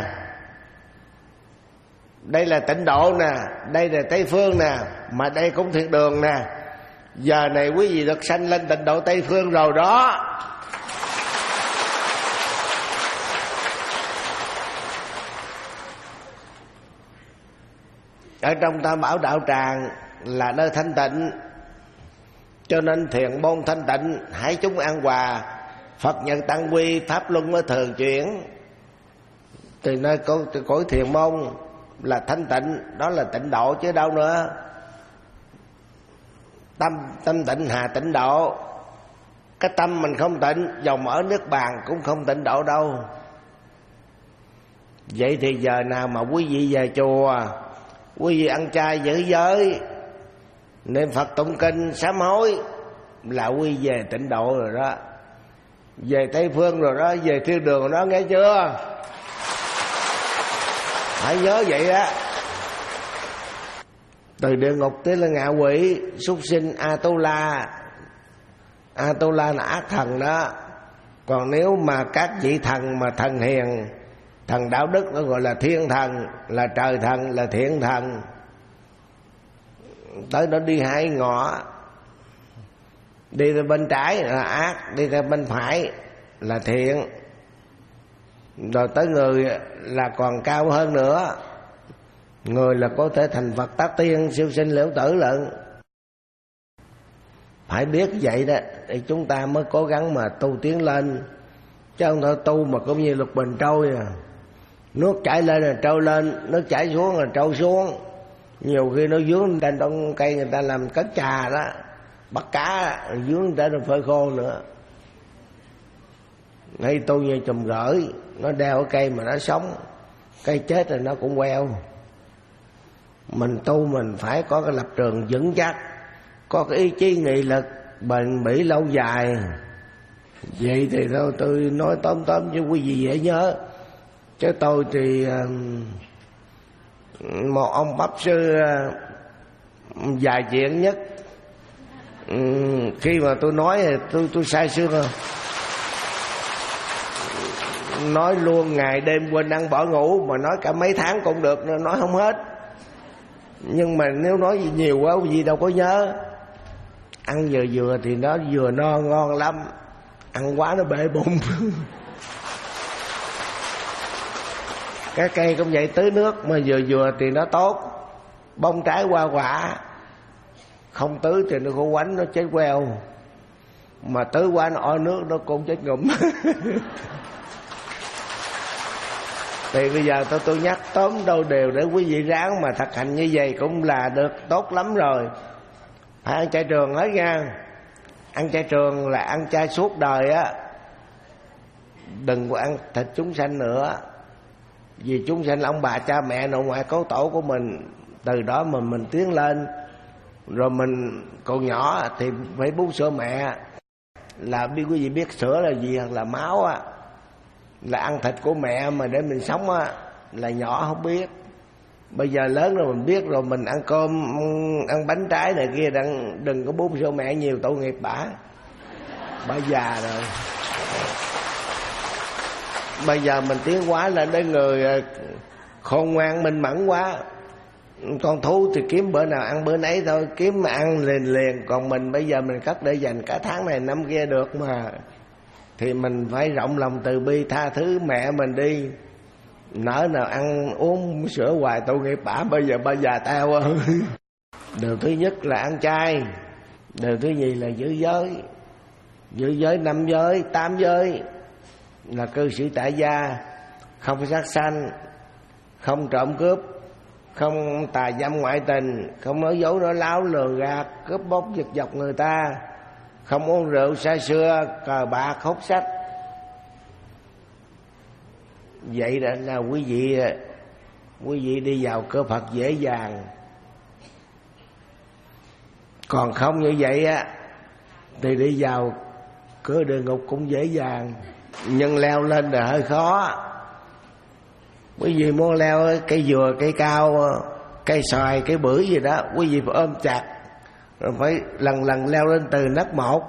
đây là tịnh độ nè, đây là Tây Phương nè, mà đây cũng thiên đường nè. Giờ này quý vị được sanh lên tịnh độ Tây Phương rồi đó. Ở trong Tam Bảo Đạo Tràng là nơi thanh tịnh, cho nên thiền môn thanh tịnh, hải chúng an hòa, Phật nhận tăng quy, pháp luân mới thường chuyển. Từ nơi cõi thiền môn là thanh tịnh, đó là tịnh độ chứ đâu nữa. Tâm tâm tịnh hà tịnh độ. Cái tâm mình không tịnh, dầu mở nước bàn cũng không tịnh độ đâu. Vậy thì giờ nào mà quý vị về chùa, quý vị ăn chay giữ giới, niệm Phật tụng kinh sám hối là quý về tịnh độ rồi đó, về Tây Phương rồi đó, về thiên đường rồi đó, nghe chưa? Phải nhớ vậy á. Từ địa ngục tới là ngạ quỷ, súc sinh, Atula. Atula là ác thần đó. Còn nếu mà các vị thần mà thần hiền, thần đạo đức nó gọi là thiên thần, là trời thần, là thiện thần. Tới đó đi hai ngõ, đi ra bên trái là ác, đi ra bên phải là thiện. Rồi tới người là còn cao hơn nữa, người là có thể thành Phật Tát Tiên, siêu sinh liễu tử lận. Phải biết vậy đó thì chúng ta mới cố gắng mà tu tiến lên, chứ không thôi tu mà cũng như lục bình trôi à. Nước chảy lên là trôi lên, nước chảy xuống là trôi xuống. Nhiều khi nó vướng trên trong cây người ta làm cất trà đó, bắt cá vướng trên rồi phơi khô nữa. Ngay tu như chùm gỡi, nó đeo cái cây mà nó sống, cây chết rồi nó cũng queo. Mình tu mình phải có cái lập trường vững chắc, có cái ý chí nghị lực bền bỉ lâu dài. Vậy thì thôi tôi nói tóm tóm cho quý vị dễ nhớ. Chứ tôi thì một ông bắp sư dài chuyện nhất. Khi mà tôi nói thì tôi tôi sai xương rồi, nói luôn ngày đêm quên ăn bỏ ngủ, mà nói cả mấy tháng cũng được, nói không hết. Nhưng mà nếu nói gì nhiều quá gì đâu có nhớ. Ăn vừa vừa thì nó vừa no ngon lắm, ăn quá nó bể bụng. Cái cây cũng vậy, tưới nước mà vừa vừa thì nó tốt, bông trái hoa quả. Không tưới thì nó khô quánh, nó chết queo. Mà tưới quá nó o nước nó cũng chết ngụm. Thì bây giờ tôi tôi nhắc tóm đâu đều để quý vị ráng mà thực hành như vậy cũng là được tốt lắm rồi. Phải ăn chay trường hết nha. Ăn chay trường là ăn chay suốt đời á. Đừng có ăn thịt chúng sanh nữa. Vì chúng sanh là ông bà cha mẹ nội ngoại cấu tổ của mình. Từ đó mà mình tiến lên. Rồi mình còn nhỏ thì phải bú sữa mẹ. Là biết quý vị biết sữa là gì, hoặc là máu á. là ăn thịt của mẹ mà để mình sống á, là nhỏ không biết. Bây giờ lớn rồi mình biết rồi, mình ăn cơm ăn bánh trái này kia, đừng, đừng có bún sữa mẹ nhiều, tội nghiệp bả. Bả già rồi. Bây giờ mình tiến hóa lên đến người khôn ngoan minh mẫn quá. Con thú thì kiếm bữa nào ăn bữa nấy thôi, kiếm mà ăn liền liền. Còn mình bây giờ mình cất để dành cả tháng này năm kia được mà. Thì mình phải rộng lòng từ bi tha thứ mẹ mình đi. Nỡ nào ăn uống sữa hoài, tội nghiệp bả, bây giờ bà già teo. Điều thứ nhất là ăn chay. Điều thứ nhì là giữ giới. Giữ giới năm giới, tám giới là cư sĩ tại gia. Không sát sanh, không trộm cướp, không tà dâm ngoại tình, không nói dối nói láo lừa gạt, cướp bóc giật dọc người ta, không uống rượu say sưa, cờ bạc hút sách. Vậy đó là quý vị quý vị đi vào cửa Phật dễ dàng. Còn không như vậy á thì đi vào cửa địa ngục cũng dễ dàng, nhưng leo lên là hơi khó. Quý vị muốn leo cây dừa, cây cao, cây xoài, cây bưởi gì đó, quý vị phải ôm chặt, rồi phải lần lần leo lên từ nấc một,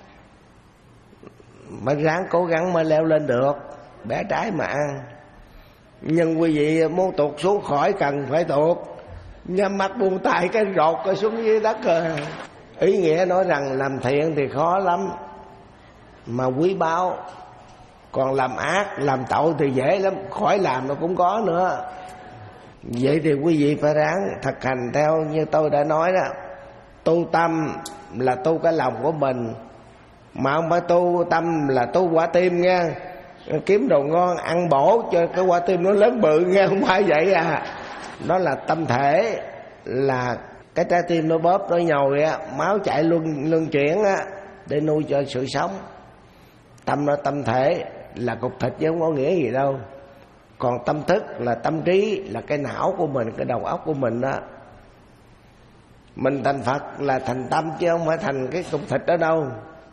mới ráng cố gắng mới leo lên được, bẻ trái mà ăn. Nhưng quý vị muốn tuột xuống khỏi cần phải tuột, nhắm mắt buông tay cái rột cái xuống dưới đất rồi. Ý nghĩa nói rằng làm thiện thì khó lắm mà quý báu, còn làm ác làm tội thì dễ lắm, khỏi làm nó cũng có nữa. Vậy thì quý vị phải ráng thực hành theo như tôi đã nói đó. Tu tâm là tu cái lòng của mình, mà không phải tu tâm là tu quả tim nha. Kiếm đồ ngon ăn bổ cho cái quả tim nó lớn bự nghe, không phải vậy à. Nó là tâm thể, là cái trái tim nó bóp nó nhồi á, máu chạy luân luân chuyển á, để nuôi cho sự sống. Tâm nó tâm thể là cục thịt chứ không có nghĩa gì đâu. Còn tâm thức là tâm trí, là cái não của mình, cái đầu óc của mình đó. Mình thành Phật là thành tâm chứ không phải thành cái cục thịt đó đâu.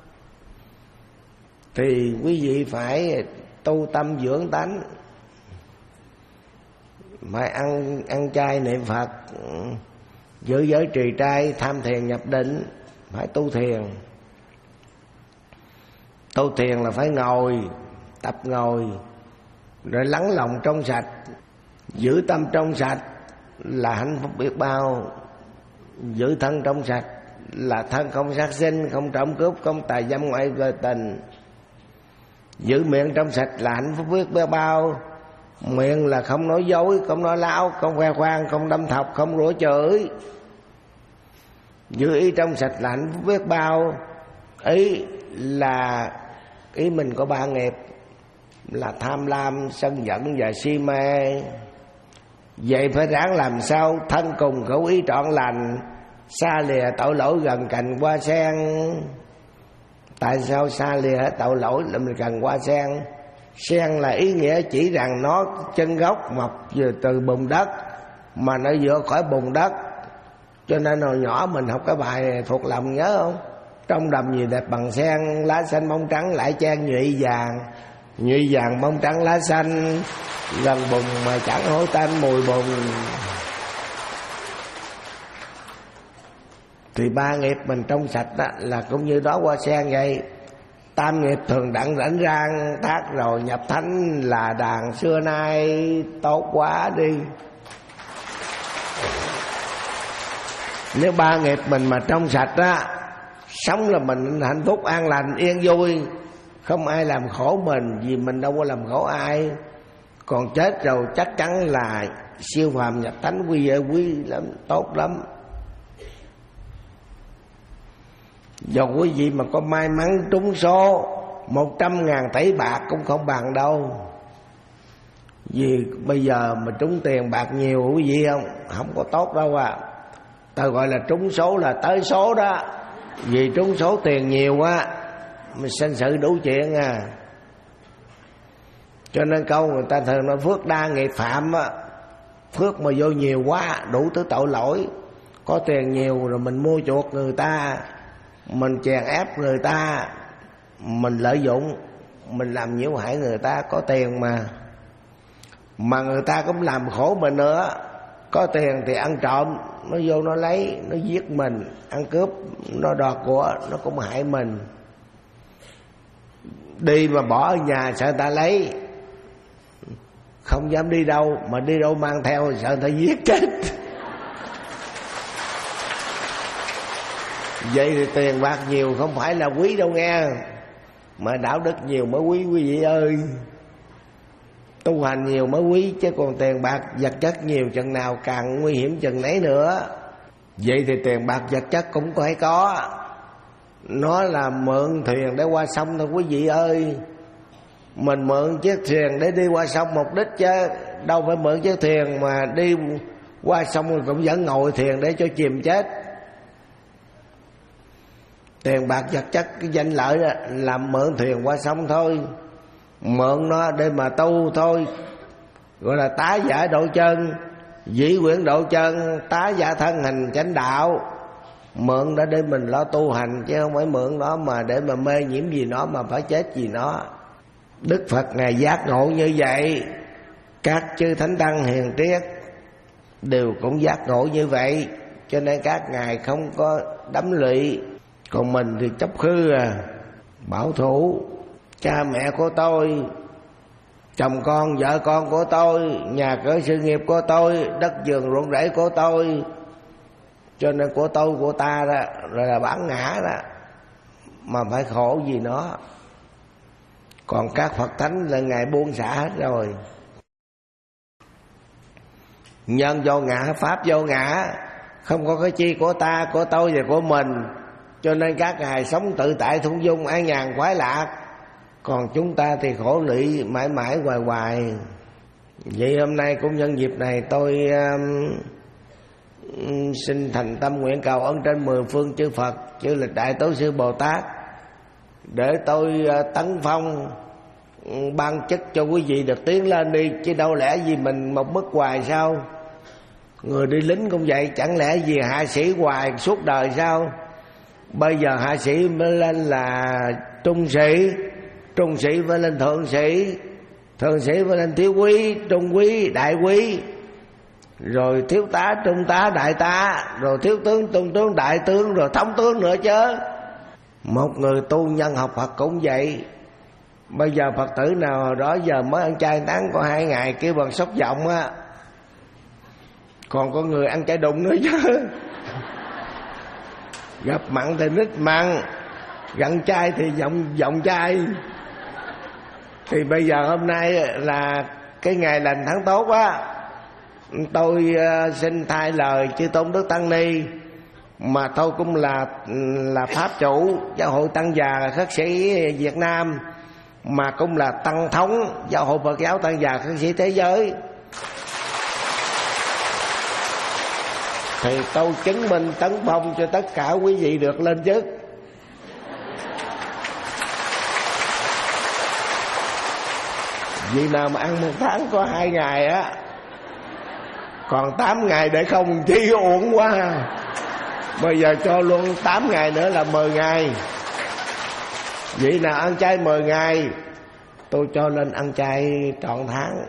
Thì quý vị phải tu tâm dưỡng tánh, phải ăn ăn chay niệm Phật, giữ giới trì trai, tham thiền nhập định, phải tu thiền. Tu thiền là phải ngồi, tập ngồi, rồi lắng lòng trong sạch, giữ tâm trong sạch là hạnh phúc biết bao. Giữ thân trong sạch là thân không sát sinh, không trộm cướp, không tà dâm ngoại tình. Giữ miệng trong sạch là hạnh phúc biết bao. Miệng là không nói dối, không nói láo, không khoe khoang, không đâm thọc, không rủa chửi. Giữ ý trong sạch là hạnh phúc biết bao. Ý là ý mình có ba nghiệp là tham lam, sân giận và si mê. Vậy phải ráng làm sao thân cùng khẩu ý trọn lành, xa lìa tội lỗi gần cành hoa sen. Tại sao xa lìa tội lỗi là mình cần hoa sen? Sen là ý nghĩa chỉ rằng nó chân gốc mọc vừa từ bùn đất, mà nó vừa khỏi bùn đất. Cho nên hồi nhỏ mình học cái bài này thuộc lòng nhớ không? Trong đầm gì đẹp bằng sen, lá xanh bông trắng lại chen nhụy vàng. Nhụy vàng bông trắng lá xanh, gần bùn mà chẳng hối tanh mùi bùn. Thì ba nghiệp mình trong sạch đó là cũng như đó hoa sen vậy. Tam nghiệp thường đặng rảnh rang, thác rồi nhập thánh là đàn xưa nay tốt quá đi. Nếu ba nghiệp mình mà trong sạch á, sống là mình hạnh phúc an lành yên vui, không ai làm khổ mình, vì mình đâu có làm khổ ai. Còn chết rồi chắc chắn là siêu phàm nhập thánh quý vị quý lắm, tốt lắm. Dù quý vị mà có may mắn trúng số một trăm ngàn tỷ bạc cũng không bằng đâu. Vì bây giờ mà trúng tiền bạc nhiều quý vị không, không có tốt đâu à. Ta gọi là trúng số là tới số đó. Vì trúng số tiền nhiều á, mình sanh sự đủ chuyện à. Cho nên câu người ta thường nói phước đa nghiệp phạm á. Phước mà vô nhiều quá đủ thứ tội lỗi. Có tiền nhiều rồi mình mua chuộc người ta, mình chèn ép người ta, mình lợi dụng, mình làm nhiễu hại người ta, có tiền mà. Mà người ta cũng làm khổ mình nữa. Có tiền thì ăn trộm, nó vô nó lấy, nó giết mình. Ăn cướp, nó đoạt của, nó cũng hại mình. Đi mà bỏ ở nhà sợ người ta lấy, không dám đi đâu. Mà đi đâu mang theo sợ người ta giết chết. Vậy thì tiền bạc nhiều không phải là quý đâu nghe, mà đạo đức nhiều mới quý quý vị ơi. Tu hành nhiều mới quý, chứ còn tiền bạc vật chất nhiều chừng nào càng nguy hiểm chừng nấy nữa. Vậy thì tiền bạc vật chất cũng phải có. Nó là mượn thuyền để qua sông thôi quý vị ơi. Mình mượn chiếc thuyền để đi qua sông mục đích, chứ đâu phải mượn chiếc thuyền mà đi qua sông rồi cũng vẫn ngồi thuyền để cho chìm chết. Tiền bạc vật chất cái danh lợi đó, làm mượn thuyền qua sông thôi. Mượn nó để mà tu thôi. Gọi là tá giả độ chân, dĩ quyển độ chân, tá giả thân hành chánh đạo. Mượn đó để mình lo tu hành, chứ không phải mượn nó mà để mà mê nhiễm gì nó mà phải chết gì nó. Đức Phật Ngài giác ngộ như vậy, các chư thánh tăng hiền triết đều cũng giác ngộ như vậy. Cho nên các ngài không có đắm lụy. Còn mình thì chấp khư à, bảo thủ. Cha mẹ của tôi, chồng con, vợ con của tôi, nhà cửa sự nghiệp của tôi, đất vườn ruộng rẫy của tôi. Cho nên của tôi, của ta đó, rồi là bản ngã đó, mà phải khổ vì nó. Còn các Phật Thánh là Ngài buông xả hết rồi. Nhân vô ngã, pháp vô ngã, không có cái chi của ta, của tôi và của mình. Cho nên các ngài sống tự tại thung dung, an nhàn khoái lạc. Còn chúng ta thì khổ lụy mãi mãi hoài hoài. Vậy hôm nay cũng nhân dịp này tôi um, xin thành tâm nguyện cầu ơn trên mười phương chư Phật, chư Lịch Đại Tổ Sư Bồ Tát, để tôi uh, tấn phong um, ban chức cho quý vị được tiến lên đi. Chứ đâu lẽ gì mình một bước hoài sao? Người đi lính cũng vậy, chẳng lẽ gì hạ sĩ hoài suốt đời sao? Bây giờ hạ sĩ mới lên là trung sĩ, trung sĩ mới lên thượng sĩ, thượng sĩ mới lên thiếu quý, trung quý, đại quý, rồi thiếu tá, trung tá, đại tá, rồi thiếu tướng, trung tướng, đại tướng, rồi thống tướng nữa chứ. Một người tu nhân học Phật cũng vậy. Bây giờ Phật tử nào đó giờ mới ăn chay tán có hai ngày kêu bằng sốc giọng á, còn có người ăn chay đụng nữa chứ. Gặp mặn thì nít mặn, gặn chai thì giọng giọng chai. Thì bây giờ hôm nay là cái ngày lành tháng tốt á, tôi uh, xin thay lời chư Tôn Đức Tăng Ni, mà tôi cũng là là pháp chủ Giáo hội Tăng già Khất sĩ Việt Nam, mà cũng là tăng thống Giáo hội Phật giáo Tăng già Khất sĩ thế giới. Thì tôi chứng minh tấn phong cho tất cả quý vị được lên chức. Vì nào mà ăn một tháng có hai ngày á, còn tám ngày để không chi uổng quá. Bây giờ cho luôn tám ngày nữa là mười ngày. Vậy nào ăn chay mười ngày, tôi cho lên ăn chay trọn tháng.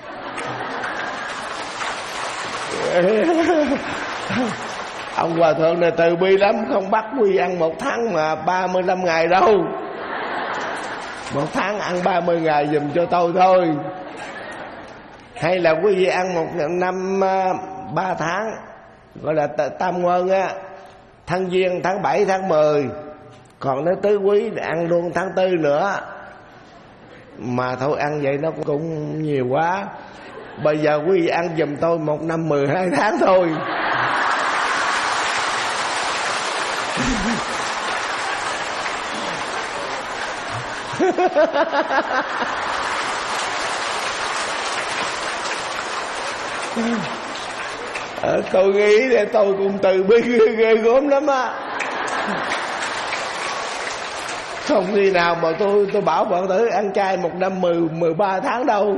Ông hòa thượng này từ bi lắm, không bắt quý ăn một tháng mà ba mươi lăm ngày đâu. Một tháng ăn ba mươi ngày giùm cho tôi thôi. Hay là quý vị ăn một năm ba tháng, gọi là tam nguyên á, tháng Giêng, tháng bảy, tháng mười. Còn nếu tứ quý thì ăn luôn tháng tư nữa. Mà thôi ăn vậy nó cũng nhiều quá. Bây giờ quý vị ăn giùm tôi một năm mười hai tháng thôi. Ờ, tôi nghĩ để tôi cũng từ bi ghê, ghê gớm lắm á. Không khi nào mà tôi tôi bảo Phật tử ăn chay một năm mười mười ba tháng đâu.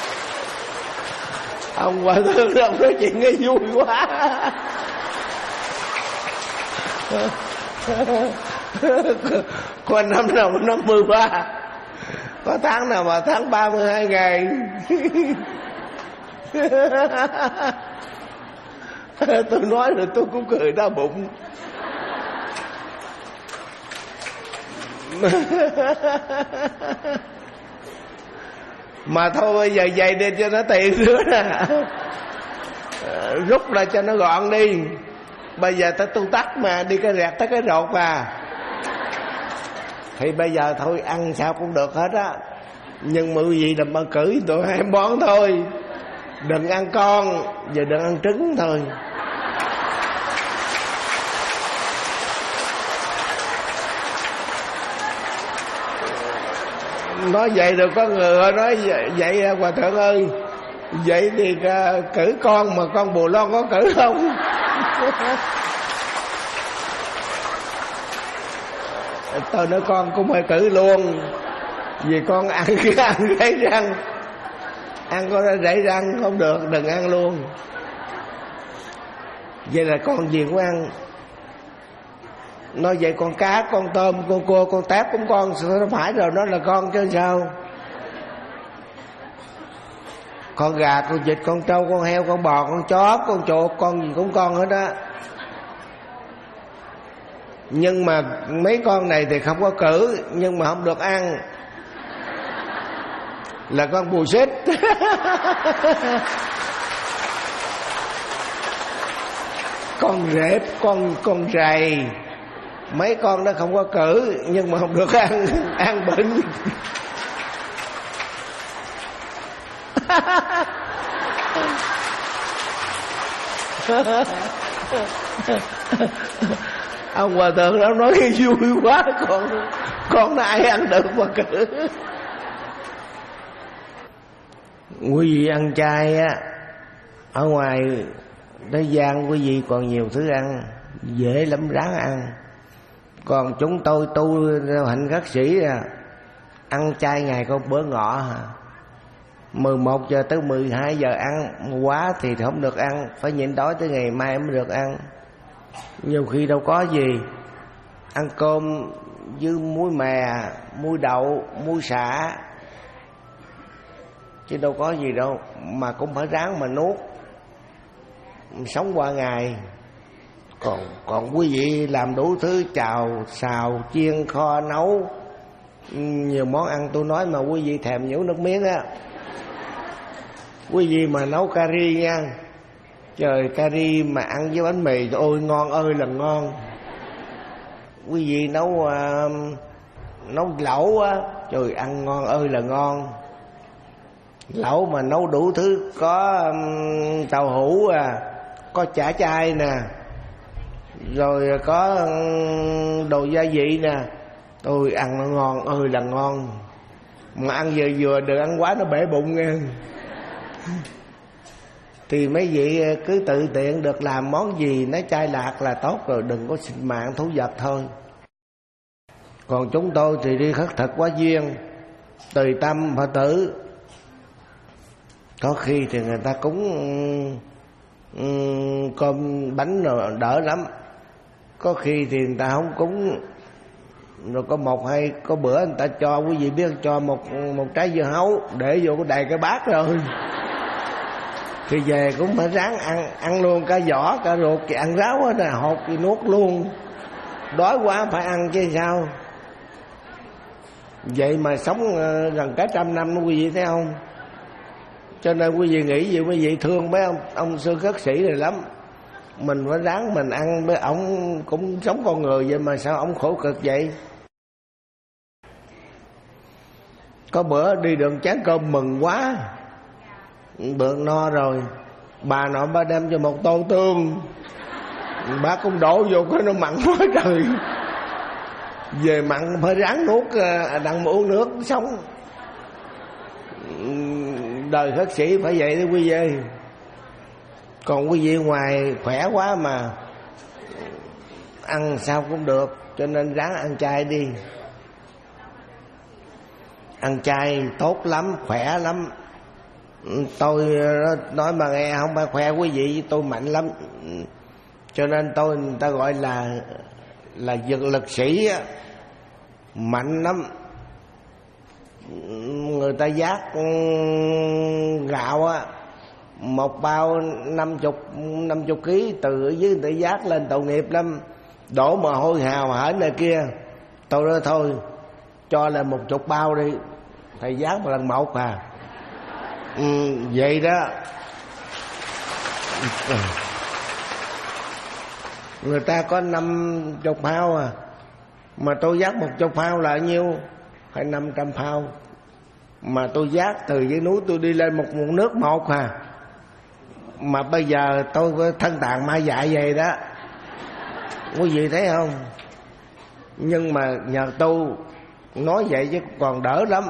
Ông hòa thượng ông nói chuyện nghe vui quá. Có năm nào năm mươi ba, có tháng nào mà tháng ba mươi hai ngày. Tôi nói rồi tôi cũng cười đau bụng. Mà thôi bây giờ dày đi cho nó tiện nữa nè, rút lại cho nó gọn đi. Bây giờ ta tu tắt mà, đi cái rẹt tới cái rột à. Thì bây giờ thôi ăn sao cũng được hết á, nhưng mà quý vị đừng mà cử tụi em bón thôi. Đừng ăn con và đừng ăn trứng thôi. Nói vậy rồi có người nói vậy, vậy hòa thượng ơi, vậy thì uh, cử con mà con Bù Loan có cử không? Tôi nói con cũng phải cử luôn, vì con ăn ăn rải răng, ăn có rải răng không được, đừng ăn luôn. Vậy là con gì cũng ăn. Nói vậy con cá, con tôm, con cua, con tép cũng con, nó phải rồi, nó là con chứ sao. Con gà, con vịt, con trâu, con heo, con bò, con chó, con chuột, con gì cũng con hết á. Nhưng mà mấy con này thì không có cử, nhưng mà không được ăn, là con bù xít. Con rệp, con con rầy, mấy con đó không có cử, nhưng mà không được ăn, ăn bệnh. Ông hòa thượng đó nói cái vui quá, con con nó ai ăn được mà cử. Quý vị ăn chay á, ở ngoài thế gian quý vị còn nhiều thứ ăn, dễ lắm, ráng ăn. Còn chúng tôi tu hạnh khất sĩ à, ăn chay ngày có bữa ngọ hả, mười một giờ tới mười hai giờ ăn, quá thì không được ăn, phải nhịn đói tới ngày mai mới được ăn. Nhiều khi đâu có gì, ăn cơm với muối mè, muối đậu, muối sả, chứ đâu có gì đâu, mà cũng phải ráng mà nuốt, sống qua ngày. Còn còn quý vị làm đủ thứ, chào, xào, chiên, kho, nấu, nhiều món ăn tôi nói mà quý vị thèm nhổ nước miếng á. Quý vị mà nấu cà ri nha, trời, cà ri mà ăn với bánh mì, ôi ngon ơi là ngon. Quý vị nấu uh, nấu lẩu á, trời, ăn ngon ơi là ngon. Lẩu mà nấu đủ thứ, có um, tàu hũ à, có chả chay nè, rồi có um, đồ gia vị nè, tôi ăn nó ngon ơi là ngon. Mà ăn vừa vừa, đừng ăn quá nó bể bụng nghe. Thì mấy vị cứ tự tiện được làm món gì nó chay lạc là tốt rồi, đừng có sinh mạng thú vật thôi. Còn chúng tôi thì đi khất thực quá duyên, tùy tâm Phật tử. Có khi thì người ta cúng um, cơm bánh rồi đỡ lắm, có khi thì người ta không cúng, rồi có một hay có bữa người ta cho, quý vị biết, cho một một trái dưa hấu để vô cái đầy cái bát rồi, thì về cũng phải ráng ăn, ăn luôn cả vỏ cả ruột, thì ăn ráo hết nè, hột thì nuốt luôn, đói quá phải ăn chứ sao. Vậy mà sống gần cả trăm năm đó quý vị thấy không. Cho nên quý vị nghĩ gì, quý vị thương mấy ông ông sư khất sĩ này lắm. Mình phải ráng mình ăn, với ổng cũng sống con người vậy mà sao ổng khổ cực vậy. Có bữa đi đường chén cơm mừng quá, bữa no rồi, bà nội bà đem cho một tô tương, bà cũng đổ vô cái nó mặn quá trời. Về mặn phải ráng nuốt, đặng mà uống nước sống. Đời khất sĩ phải vậy đó quý vị. Còn quý vị ngoài khỏe quá mà ăn sao cũng được, cho nên ráng ăn chay đi. Ăn chay tốt lắm, khỏe lắm. Tôi nói mà nghe không phải khoe quý vị, tôi mạnh lắm. Cho nên tôi người ta gọi là là dân lực sĩ á, mạnh lắm. Người ta vác gạo á, một bao năm chục năm chục ký từ ở dưới người ta vác lên tội nghiệp lắm, đổ mồ hôi hào hển này kia. Tôi nói thôi cho là một chục bao đi, thầy vác một lần một à. Ừ, vậy đó. Người ta có năm chục phao à, mà tôi vác một chục phao là nhiêu? Hay năm trăm phao. Mà tôi vác từ dưới núi tôi đi lên một nguồn nước một à. Mà bây giờ tôi có thân tàn ma dại vậy đó, quý vị thấy không? Nhưng mà nhờ tu nói vậy chứ còn đỡ lắm.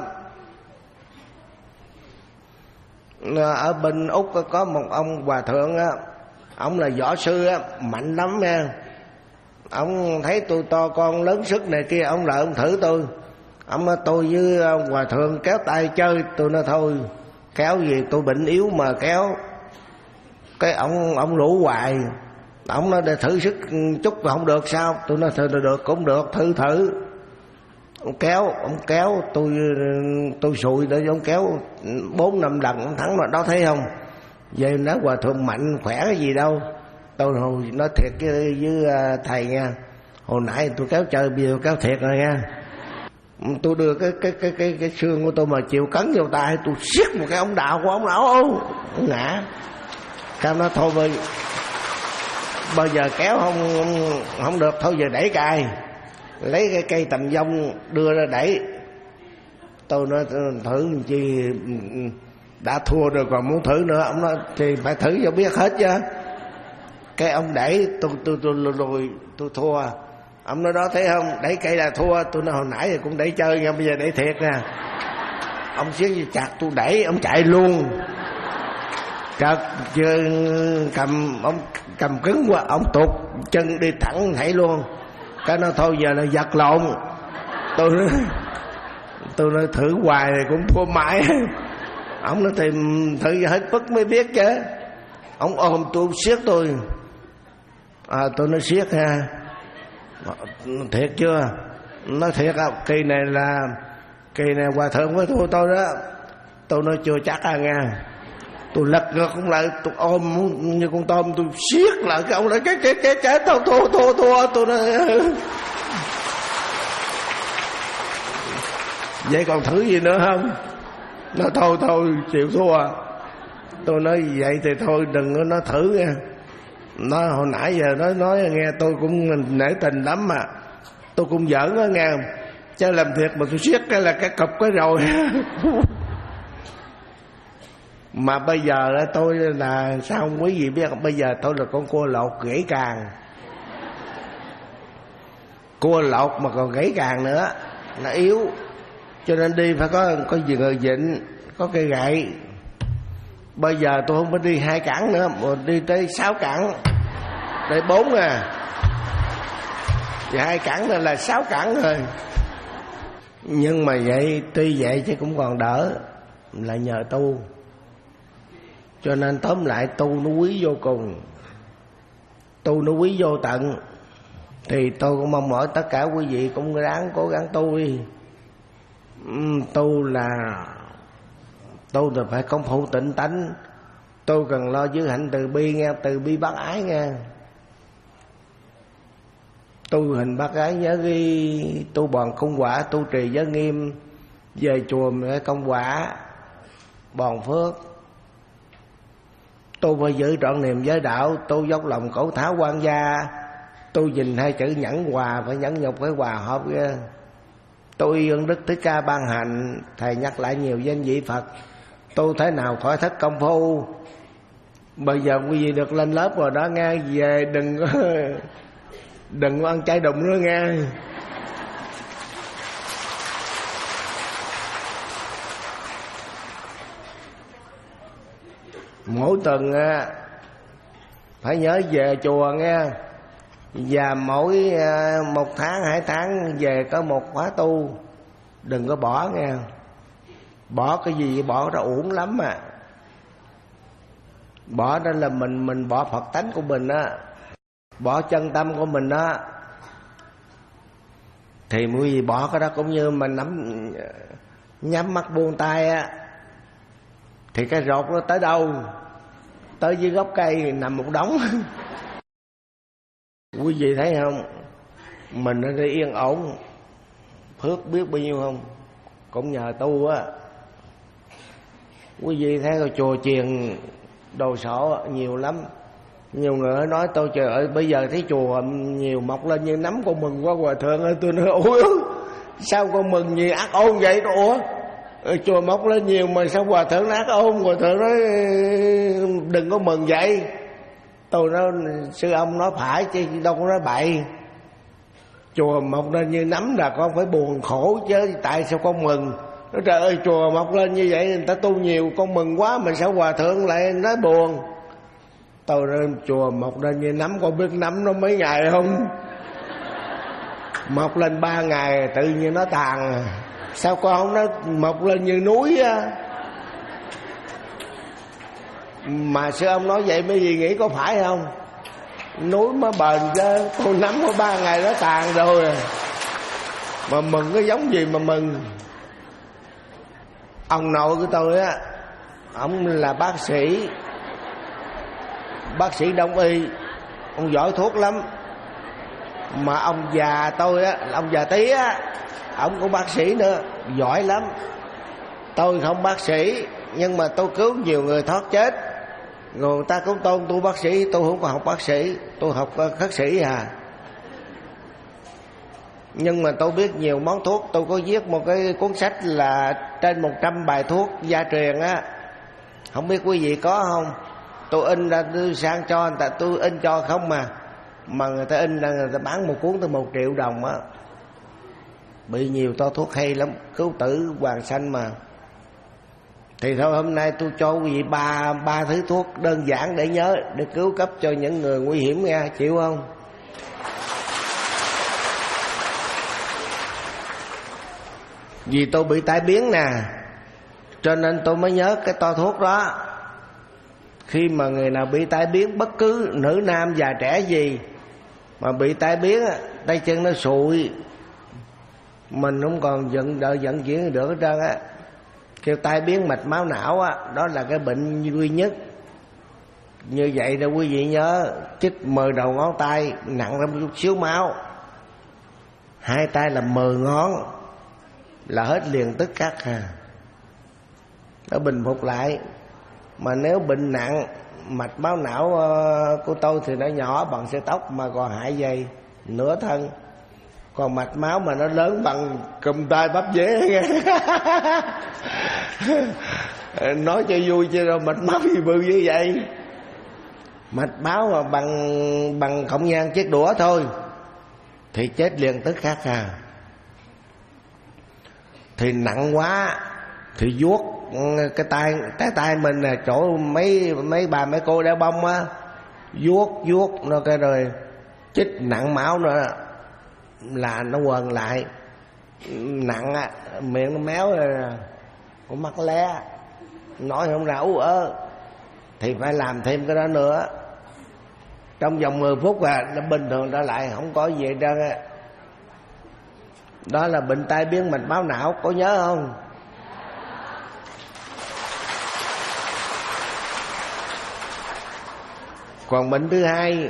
Ở bên Úc có một ông hòa thượng á, ông là võ sư á, mạnh lắm nha. Ông thấy tôi to con lớn sức này kia, ông lại ông thử tôi. Ông nói tôi với hòa thượng kéo tay chơi. Tôi nói thôi kéo gì, tôi bệnh yếu mà kéo. Cái ông ông rủ hoài. Ông nói để thử sức chút mà không được sao? Tôi nói thôi được cũng được, thử thử. Ông kéo, ông kéo tôi tôi sụi để ông kéo bốn năm lần ông thắng rồi đó, thấy không? Vậy nói hòa thượng mạnh khỏe cái gì đâu. Tôi hồi nói thiệt với, với thầy nha, hồi nãy tôi kéo chơi bây giờ kéo thiệt rồi nha. Tôi đưa cái cái cái cái cái xương của tôi mà chịu cấn vô tay, tôi siết một cái ống đạo của ông lão ông ngã. Cam nói thôi bây, bây giờ kéo không không được, thôi giờ đẩy cài, lấy cái cây tầm dông đưa ra đẩy. Tôi nói thử chi đã thua rồi còn muốn thử nữa. Ông nói thì phải thử cho biết hết chứ. Cái ông đẩy tôi tôi tôi tôi, tôi, tôi thua. Ông nói đó thấy không, đẩy cây là thua. Tôi nói hồi nãy thì cũng đẩy chơi nha, bây giờ đẩy thiệt nè. Ông siết chặt tôi đẩy, ông chạy luôn. Chợt cầm ông cầm cứng quá, ông tụt chân đi thẳng nhảy luôn. Cái nó thôi giờ là giật lộn. Tôi nói, tôi nói thử hoài thì cũng thua mãi. Ông nói tìm thử hết mức mới biết chứ. Ông ôm tôi siết tôi. À, tôi nói siết ha. Thiệt chưa? Nói thiệt không? Kỳ này là kỳ này hòa thượng với thua tôi đó. Tôi nói chưa chắc à nha. Tôi lật ngược cũng lại, tôi ôm như con tôm, tôi siết lại. Cái ông nói cái cái cái cái tôi thua thua thua. Tôi nói vậy còn thử gì nữa không? Nó thôi thôi chịu thua. Tôi nói vậy thì thôi đừng có nói thử nha. Nó hồi nãy giờ nói nói nghe tôi cũng nể tình lắm mà. Tôi cũng giỡn đó nghe. Chứ làm thiệt mà tôi siết cái là cái cục cái rồi. Mà bây giờ tôi là sao không quý vị biết không? Bây giờ tôi là con cua lột gãy càng. Cua lột mà còn gãy càng nữa là yếu. Cho nên đi phải có có gì người vịnh, có cây gậy. Bây giờ tôi không phải đi hai cẳng nữa, mà đi tới sáu cẳng, tới bốn à. Thì hai cẳng là, là sáu cẳng rồi. Nhưng mà vậy tuy vậy chứ cũng còn đỡ, là nhờ tu. Cho nên tóm lại tu nó quý vô cùng, tu nó quý vô tận. Thì tôi cũng mong mỏi tất cả quý vị cũng ráng cố gắng tu đi. Tu là tu là phải công phu tịnh tánh. Tu cần lo giữ hạnh từ bi nghe, từ bi bác ái nghe. Tu hình bác ái nhớ ghi, tu bòn công quả, tu trì giới nghiêm, về chùa mới công quả, bòn phước. Tu phải giữ trọn niềm giới đạo, tu dốc lòng cổ tháo quan gia, tu nhìn hai chữ nhẫn hòa, phải nhẫn nhục phải hòa hợp ghê. Tu y ơn Đức Thích Ca ban hành, thầy nhắc lại nhiều danh vị Phật. Tu thế nào khỏi thất công phu. Bây giờ quý vị được lên lớp rồi đó nghe, về đừng có đừng có ăn chay đụng nữa nghe. Mỗi tuần phải nhớ về chùa nghe. Và mỗi một tháng hai tháng về có một khóa tu. Đừng có bỏ nghe. Bỏ cái gì bỏ ra uổng lắm à. Bỏ đó là mình mình bỏ Phật tánh của mình á, bỏ chân tâm của mình á. Thì quý vị bỏ cái đó cũng như mình nắm nhắm mắt buông tay á, thì cái rột nó tới đâu? Tới dưới gốc cây nằm một đống. Quý vị thấy không? Mình ở đây yên ổn, phước biết bao nhiêu không? Cũng nhờ tu á. Quý vị thấy chùa chiền đồ sộ nhiều lắm. Nhiều người nói tôi trời ơi, bây giờ thấy chùa nhiều mọc lên như nấm con mừng quá hòa thượng ơi. Tôi nói ủa sao con mừng gì ác ôn vậy? Ủa chùa mọc lên nhiều mà sao hòa thượng ác ôn? Hòa thượng nói đừng có mừng vậy. Tôi nói sư ông nói phải chứ đâu có nói bậy. Chùa mọc lên như nấm là con phải buồn khổ chứ, tại sao con mừng? Nói trời ơi chùa mọc lên như vậy người ta tu nhiều con mừng quá, mà sao hòa thượng lại nói buồn? Tôi nói chùa mọc lên như nấm, con biết nấm nó mấy ngày không? Mọc lên ba ngày tự nhiên nó tàn. Sao con không nói mọc lên như núi á? Mà sư ông nói vậy mấy gì nghĩ có phải không? Núi mới bền chứ, con nấm có ba ngày nó tàn rồi. Mà mừng cái giống gì mà mừng? Ông nội của tôi á, ông là bác sĩ, bác sĩ đông y, ông giỏi thuốc lắm. Mà ông già tôi á, ông già tí á, ông cũng bác sĩ nữa, giỏi lắm. Tôi không bác sĩ, nhưng mà tôi cứu nhiều người thoát chết. Rồi người ta cũng tôn tôi bác sĩ, tôi không còn học bác sĩ, tôi học khất sĩ à. Nhưng mà tôi biết nhiều món thuốc. Tôi có viết một cái cuốn sách là trên một trăm bài thuốc gia truyền á. Không biết quý vị có không? Tôi in ra tôi sang cho người ta, tôi in cho không mà. Mà người ta in ra người ta bán một cuốn tới một triệu đồng á. Bị nhiều to thuốc hay lắm, cứu tử hoàng sanh mà. Thì thôi hôm nay tôi cho quý vị ba, ba thứ thuốc đơn giản để nhớ, để cứu cấp cho những người nguy hiểm nha, chịu không? Vì tôi bị tai biến nè, cho nên tôi mới nhớ cái to thuốc đó. Khi mà người nào bị tai biến, bất cứ nữ nam già trẻ gì mà bị tai biến, tay chân nó sụi, mình không còn giận đợi vận chuyển được hết trơn á. Kêu tai biến mạch máu não á, đó là cái bệnh duy nhất. Như vậy đó quý vị nhớ, chích mười đầu ngón tay nặng ra một chút xíu máu, hai tay là mười ngón là hết liền tức khắc à. Nó bình phục lại. Mà nếu bệnh nặng mạch máu não của tôi thì nó nhỏ bằng sợi tóc mà còn hại dày nửa thân. Còn mạch máu mà nó lớn bằng cùm tay bắp dế nghe. Nói cho vui chứ đâu mạch máu gì bự như vậy. Mạch máu mà bằng bằng khổng nhang chiếc đũa thôi thì chết liền tức khắc à. Thì nặng quá thì vuốt cái tay cái tay mình là chỗ mấy mấy bà mấy cô đeo bông á, vuốt vuốt nó cái rồi chích nặng máu nữa là nó quần lại nặng á, miệng nó méo rồi, con mắt lé, nói không ra ú ớ, thì phải làm thêm cái đó nữa. Trong vòng mười phút à, nó bình thường trở lại, không có gì hết trơn á. Đó là bệnh tai biến mạch máu não, có nhớ không? Còn bệnh thứ hai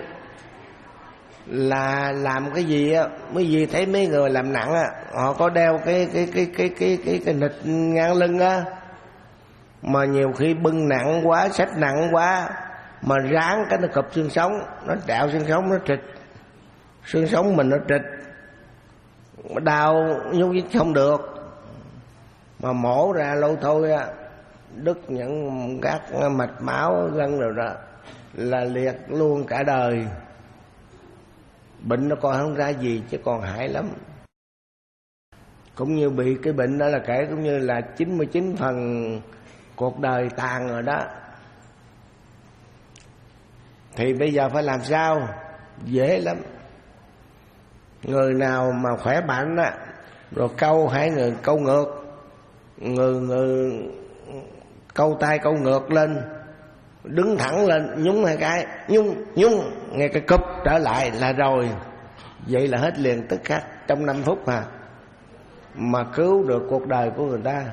là làm cái gì á, mấy gì thấy mấy người làm nặng á, họ có đeo cái cái cái cái cái cái cái nịt ngang lưng á, mà nhiều khi bưng nặng quá, xách nặng quá mà ráng cái nó cụp xương sống, nó trẹo xương sống, nó trịch xương sống mình, nó trịch đau nhúc nhích không được, mà mổ ra lâu thôi á, đứt những các mạch máu gân rồi đó là liệt luôn cả đời. Bệnh nó coi không ra gì chứ còn hại lắm. Cũng như bị cái bệnh đó là kể cũng như là chín mươi chín phần cuộc đời tàn rồi đó. Thì bây giờ phải làm sao? Dễ lắm. Người nào mà khỏe mạnh á, rồi câu hai người câu ngược, người người câu tay câu ngược lên, đứng thẳng lên, nhúng hai cái, nhúng nhúng nghe cái cúp trở lại là rồi. Vậy là hết liền tức khắc trong năm phút à, mà cứu được cuộc đời của người ta.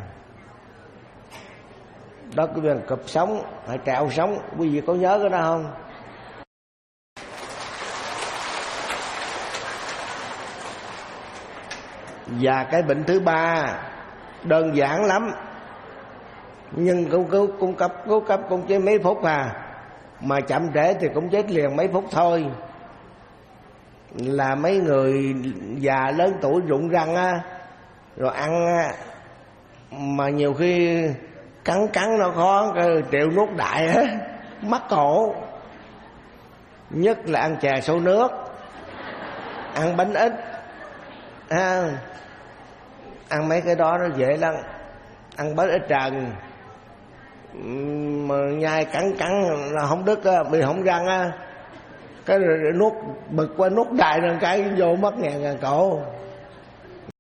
Đó cái việc cụp sống hay trạo sống, quý vị có nhớ cái đó không? Và cái bệnh thứ ba đơn giản lắm, nhưng cũng cứu cung cấp cứu cấp cũng chỉ mấy phút à, mà chậm trễ thì cũng chết liền mấy phút thôi. Là mấy người già lớn tuổi rụng răng á, rồi ăn á, mà nhiều khi cắn cắn nó khó, triệu nuốt đại á, mắc cổ. Nhất là ăn chè sôi nước, ăn bánh ít, à, ăn mấy cái đó nó dễ lắm. Ăn bánh ít trần mà nhai cắn cắn là không đứt á, bị hỏng răng á, cái nuốt bực qua nuốt đại rồi cái vô mất ngàn ngàn cổ.